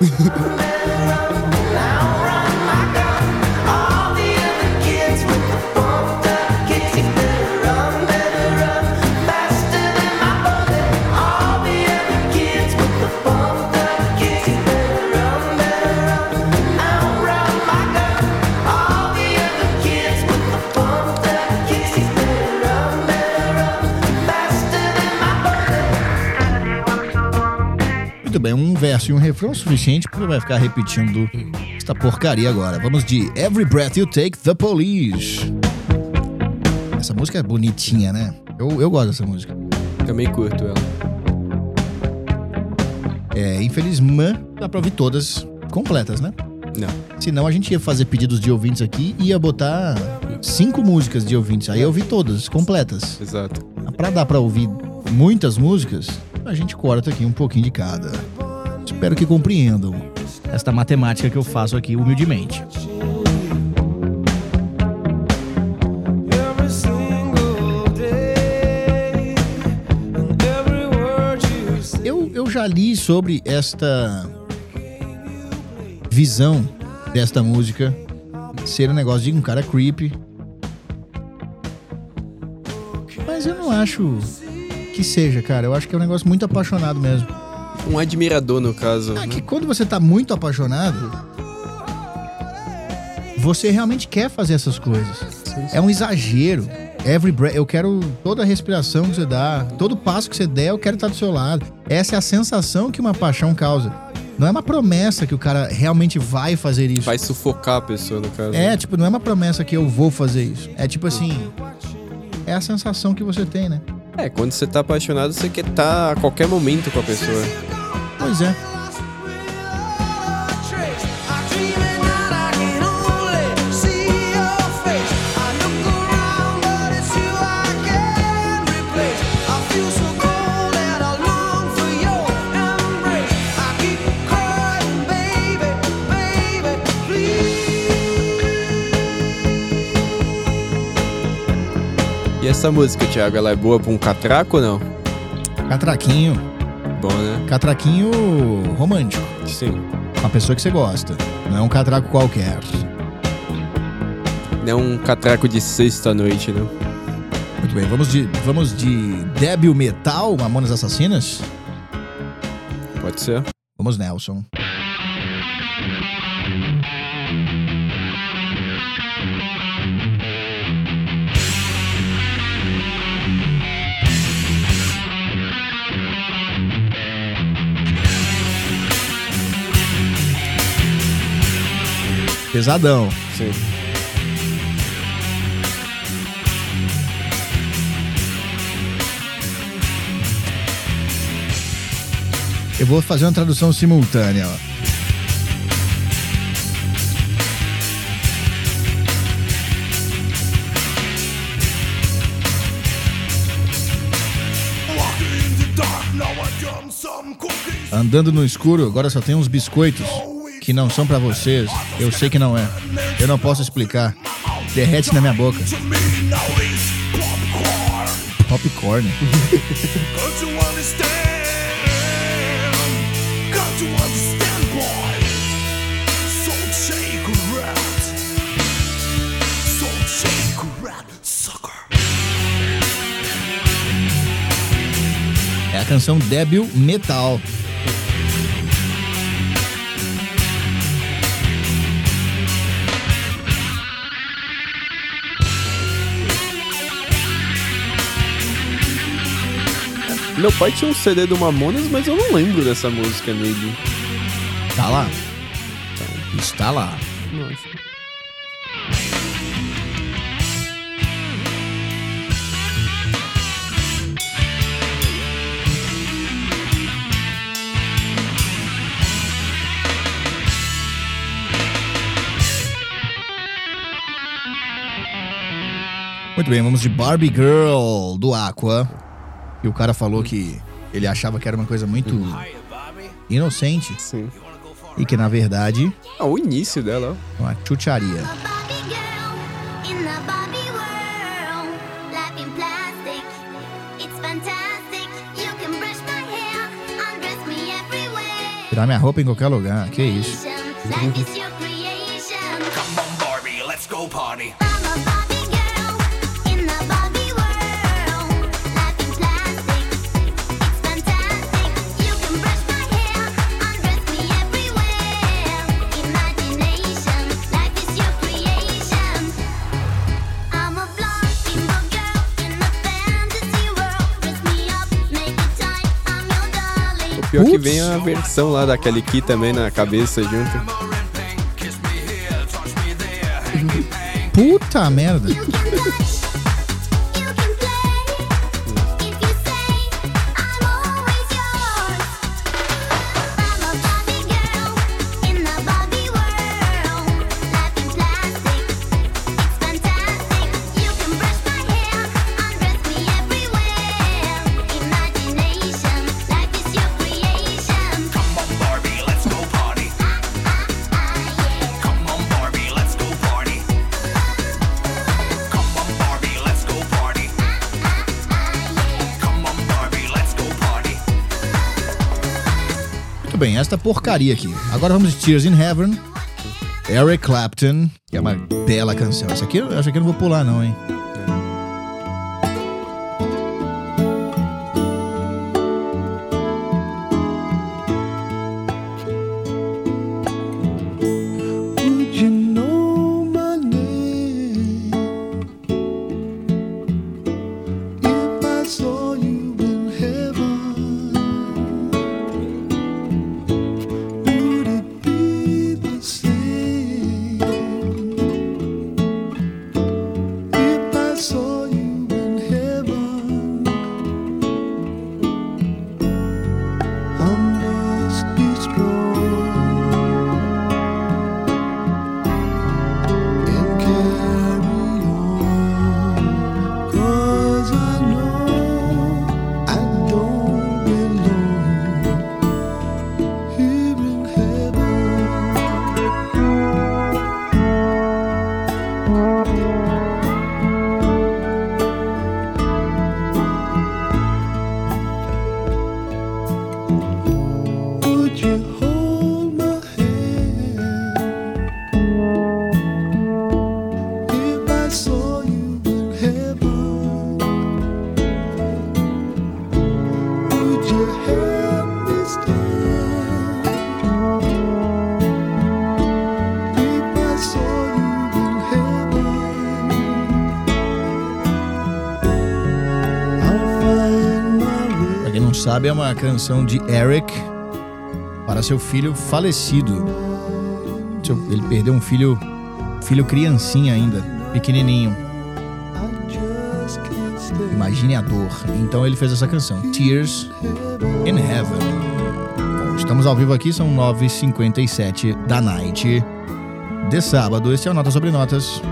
Muito bem, um verso e um refrão suficiente porque vai ficar repetindo esta porcaria agora. Vamos de Every Breath You Take, The Police. Essa música é bonitinha, né? Eu, eu gosto dessa música. Também curto ela. É, infelizmente, dá pra ouvir todas completas, né? Não. Senão a gente ia fazer pedidos de ouvintes aqui e ia botar cinco músicas de ouvintes. Aí eu ouvi todas, completas. Exato. Pra dar pra ouvir muitas músicas, a gente corta aqui um pouquinho de cada. Espero que compreendam esta matemática que eu faço aqui humildemente. Eu, eu já li sobre esta visão desta música ser um negócio de um cara creepy. Mas eu não acho que seja, cara. Eu acho que é um negócio muito apaixonado mesmo. Um admirador, no caso. É né? que quando você tá muito apaixonado, você realmente quer fazer essas coisas. É um exagero. Every breath, eu quero toda a respiração que você dá, todo passo que você der, eu quero estar do seu lado. Essa é a sensação que uma paixão causa. Não é uma promessa que o cara realmente vai fazer isso. Vai sufocar a pessoa, no caso. É, tipo, não é uma promessa que eu vou fazer isso. É tipo assim, é a sensação que você tem, né? É, quando você tá apaixonado, você quer estar a qualquer momento com a pessoa. Pois é. E essa música, Thiago, ela é boa pra um catraco ou não? Catraquinho. Bom, né? Catraquinho romântico. Sim. Uma pessoa que você gosta. Não é um catraco qualquer. Não é um catraco de sexta-noite, não. Muito bem, vamos de, vamos de débil metal, Mamonas Assassinas? Pode ser. Vamos, Nelson. Pesadão. Sim. Eu vou fazer uma tradução simultânea, ó. Andando no escuro, agora só tem uns biscoitos que não são pra vocês. Eu sei que não é. Eu não posso explicar. Derrete na minha boca. Popcorn. É a canção Débil Metal. Meu pai tinha um C D do Mamonas, mas eu não lembro dessa música nele. Tá lá. Está lá. Nossa. Muito bem, vamos de Barbie Girl, do Aqua. E o cara falou que ele achava que era uma coisa muito inocente. Sim. E que, na verdade, Ah, o início dela, ó. é uma chucharia. Tirar minha roupa em qualquer lugar, que isso. Pior que Putz. vem a versão lá da Kelly Key também na cabeça junto. Puta merda. Bem, esta porcaria aqui. Agora vamos de Tears in Heaven, Eric Clapton, que é uma bela canção. Essa aqui eu acho que eu não vou pular não, hein. sabe, é uma canção de Eric para seu filho falecido. Ele perdeu um filho, filho criancinha ainda, pequenininho. Imagine a dor. Então ele fez essa canção, Tears in Heaven. Bom, estamos ao vivo aqui, são nove e cinquenta e sete da noite de sábado. Este é o Notas sobre Notas.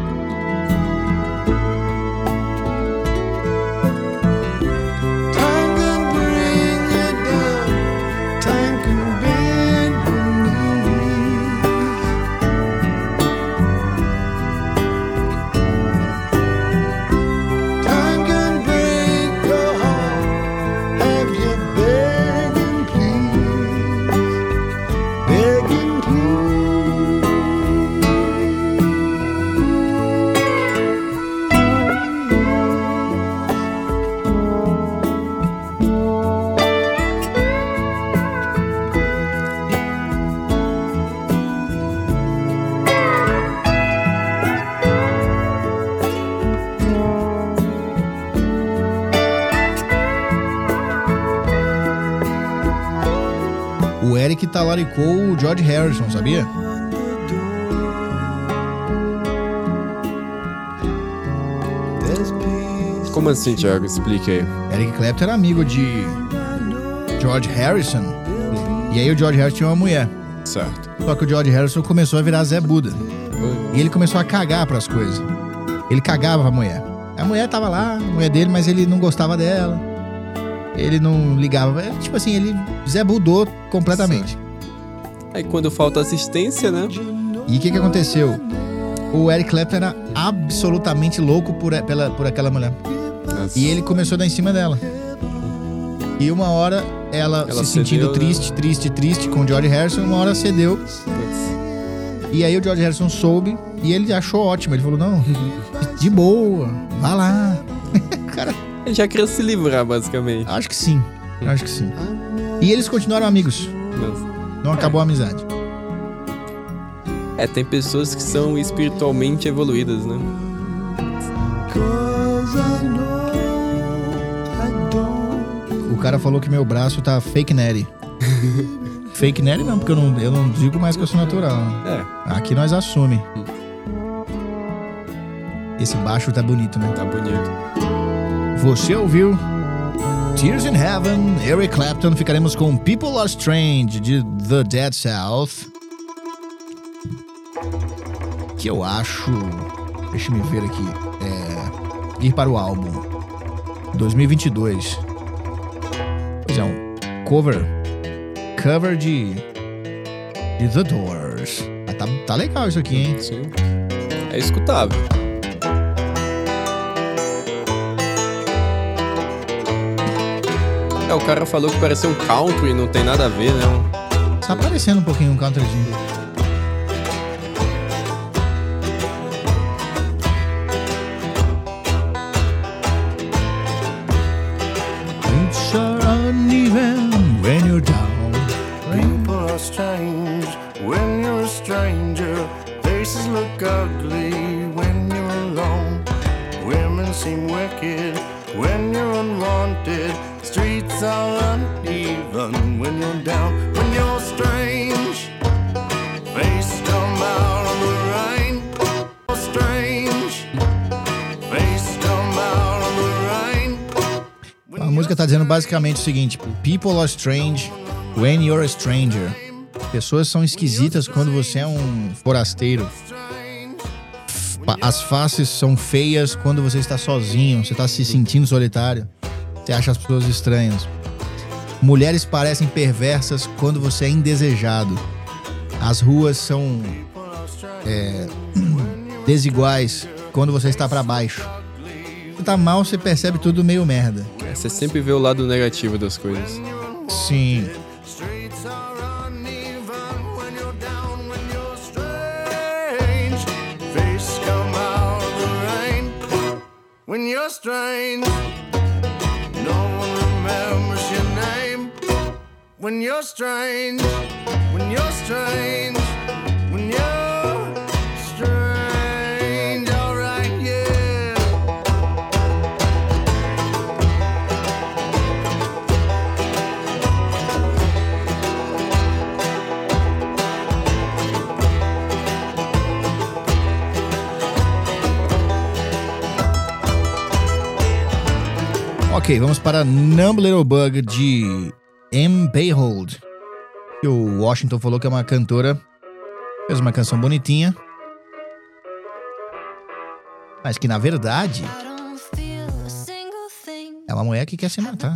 O Eric talaricou o George Harrison, sabia? Como assim, Thiago? Explique aí. Eric Clapton era amigo de George Harrison. E aí o George Harrison tinha uma mulher. Certo. Só que o George Harrison começou a virar Zé Buda. E ele começou a cagar pras coisas. Ele cagava pra mulher. A mulher tava lá, a mulher dele, mas ele não gostava dela. Ele não ligava. Tipo assim, ele Zé Budou completamente. Aí quando falta assistência, né? E o que que aconteceu? O Eric Clapton era absolutamente louco por, pela, por aquela mulher. Nossa. E ele começou a dar em cima dela. E uma hora, ela, Ela se sentindo cedeu, triste, né? triste, triste com o George Harrison, uma hora cedeu. Putz. E aí o George Harrison soube e ele achou ótimo. Ele falou, não, de boa, vá lá. Cara, Ele já queria se livrar, basicamente. acho que sim, acho que sim. E eles continuaram amigos, Nossa. não acabou a amizade. É, tem pessoas que são espiritualmente evoluídas, né? O cara falou que meu braço tá fake natty. Fake natty não, porque eu não, eu não digo mais que eu sou natural. É, Aqui nós assume. Esse baixo tá bonito, né? tá bonito. Você ouviu Tears in Heaven, Eric Clapton. Ficaremos com People Are Strange, de The Dead South. Que eu acho... Deixa eu ver aqui. É... Ir para o álbum dois mil e vinte e dois. Pois é, um cover. Cover de... De The Doors. Ah, tá, tá legal isso aqui, hein? Sim. É escutável. É, o cara falou que parecia um country, não tem nada a ver, né? Tá parecendo um pouquinho um countryzinho. It's uneven when you're down. People are strange when you're a stranger. Faces look ugly when you're alone. Women seem wicked when you're unwanted. Streets are uneven when you're down. When you're strange, face come out on the rain. Strange, face come out on the rain. A música tá dizendo basicamente o seguinte: People are strange when you're a stranger. Pessoas são esquisitas quando você é um forasteiro. Fa- As faces são feias quando você está sozinho, você está se sentindo solitário. Você acha as pessoas estranhas. Mulheres parecem perversas quando você é indesejado. As ruas são é, desiguais quando você está pra baixo. Você tá mal, você percebe tudo meio merda. É, você sempre vê o lado negativo das coisas. Sim. Streets are uneven when you're down, when you're strange. Face come out of the rain. When you're strange, no one remembers your name. When you're strange, when you're strange, when you're strange, alright, yeah. Ok, vamos para Numb Little Bug de M. Bayhold. Que o Washington falou que é uma cantora, fez uma canção bonitinha, mas que na verdade é uma mulher que quer se matar.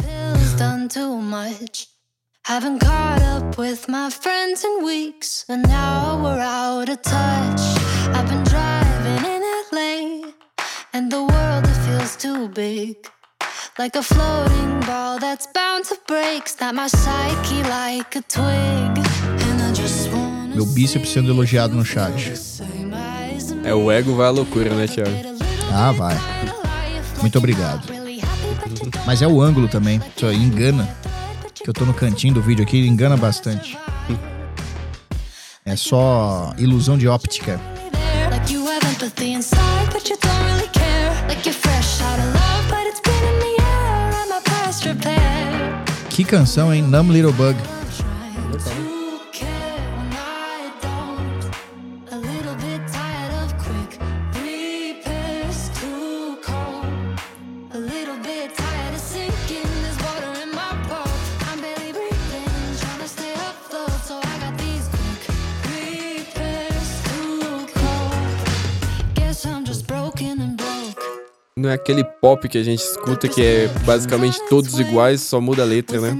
Haven't caught up with my friends in weeks, and now we're out of touch. I've been driving in L A, and the world it feels too big, like a floating ball that's bound to break. Snap my psyche like a twig, and I just wanna. Meu bíceps sendo elogiado no chat. É, o ego vai à loucura, né, Thiago? Ah, vai. Muito obrigado. Mas é o ângulo também, isso aí engana. Que eu tô no cantinho do vídeo aqui, engana bastante. É só ilusão de óptica. Que canção, hein? Numb Little Bug. Não é aquele pop que a gente escuta que é basicamente todos iguais, só muda a letra, né?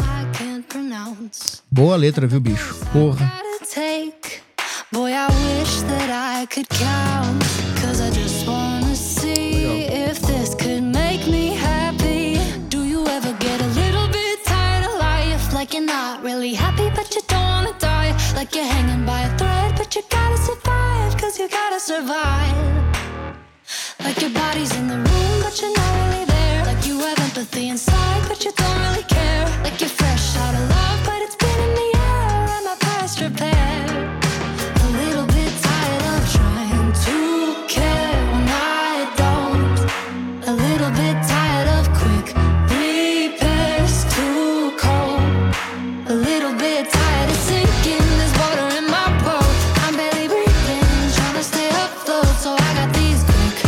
Boa letra, viu, bicho? Porra. Boy, I wish that I could count, cause I just wanna see if this could make me happy. Do you ever get a little bit tired of life? Like you're not really happy, but you don't wanna die. Like you're hanging by a thread, but you gotta survive, cause you gotta survive. Like your body's in the room, but you're not really there. Like you have empathy inside, but you don't really care. Like you're fresh out of love, but it's been in the air, and my past repair. A little bit tired of trying to care when I don't. A little bit tired of quick repairs, too cold. A little bit tired of sinking, there's water in my boat. I'm barely breathing, trying to stay afloat, so I got these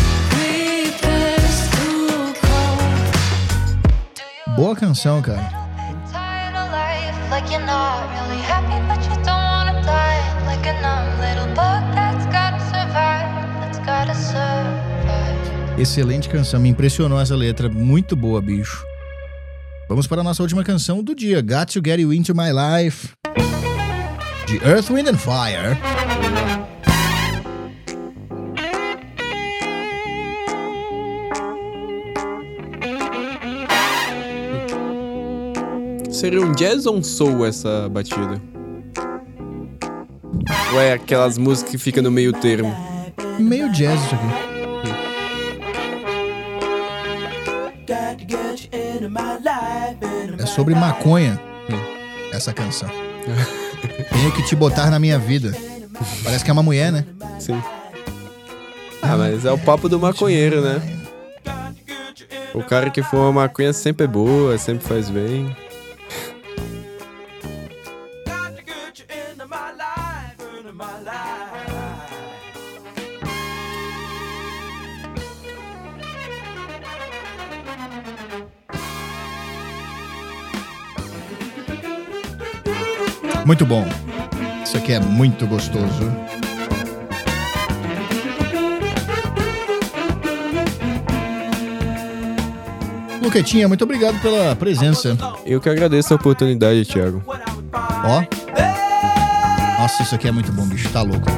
boa canção, cara. Excelente canção, me impressionou essa letra, muito boa, bicho. Vamos para a nossa última canção do dia, Got to Get You Into My Life, de Earth, Wind and Fire. Seria um jazz ou um soul essa batida? Ou é aquelas músicas que ficam no meio termo? Meio jazz isso aqui. É sobre maconha, essa canção. Tenho que te botar na minha vida. Parece que é uma mulher, né? Sim. Ah, mas é o papo do maconheiro, né? O cara que fuma maconha sempre é boa, sempre faz bem. Muito bom. Isso aqui é muito gostoso. Luquetinha, muito obrigado pela presença. Eu que agradeço a oportunidade, Thiago. Ó. Nossa, isso aqui é muito bom, bicho. Tá louco.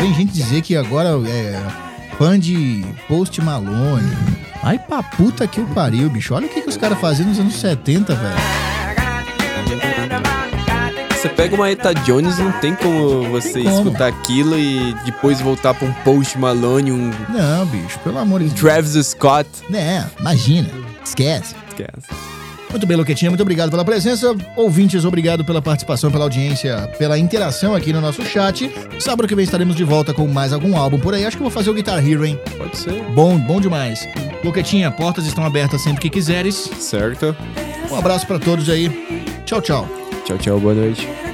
vem gente dizer que agora é fã de Post Malone. Ai, pra puta que o pariu, bicho. Olha o que, que os caras faziam nos anos setenta, velho. Você pega uma Eta Jones, não tem como você Tem como. escutar aquilo e depois voltar pra um Post Malone, um Não, bicho, pelo amor de Deus. Travis Scott. Né, imagina. Esquece. Esquece. Muito bem, Luquetinha, muito obrigado pela presença. Ouvintes, obrigado pela participação, pela audiência, pela interação aqui no nosso chat. Sábado que vem estaremos de volta com mais algum álbum por aí. Acho que eu vou fazer o Guitar Hero, hein? Pode ser. Bom, bom demais. Luquetinha, portas estão abertas sempre que quiseres. Certo. Um abraço pra todos aí. Tchau, tchau. Tchau, tchau, boa noite.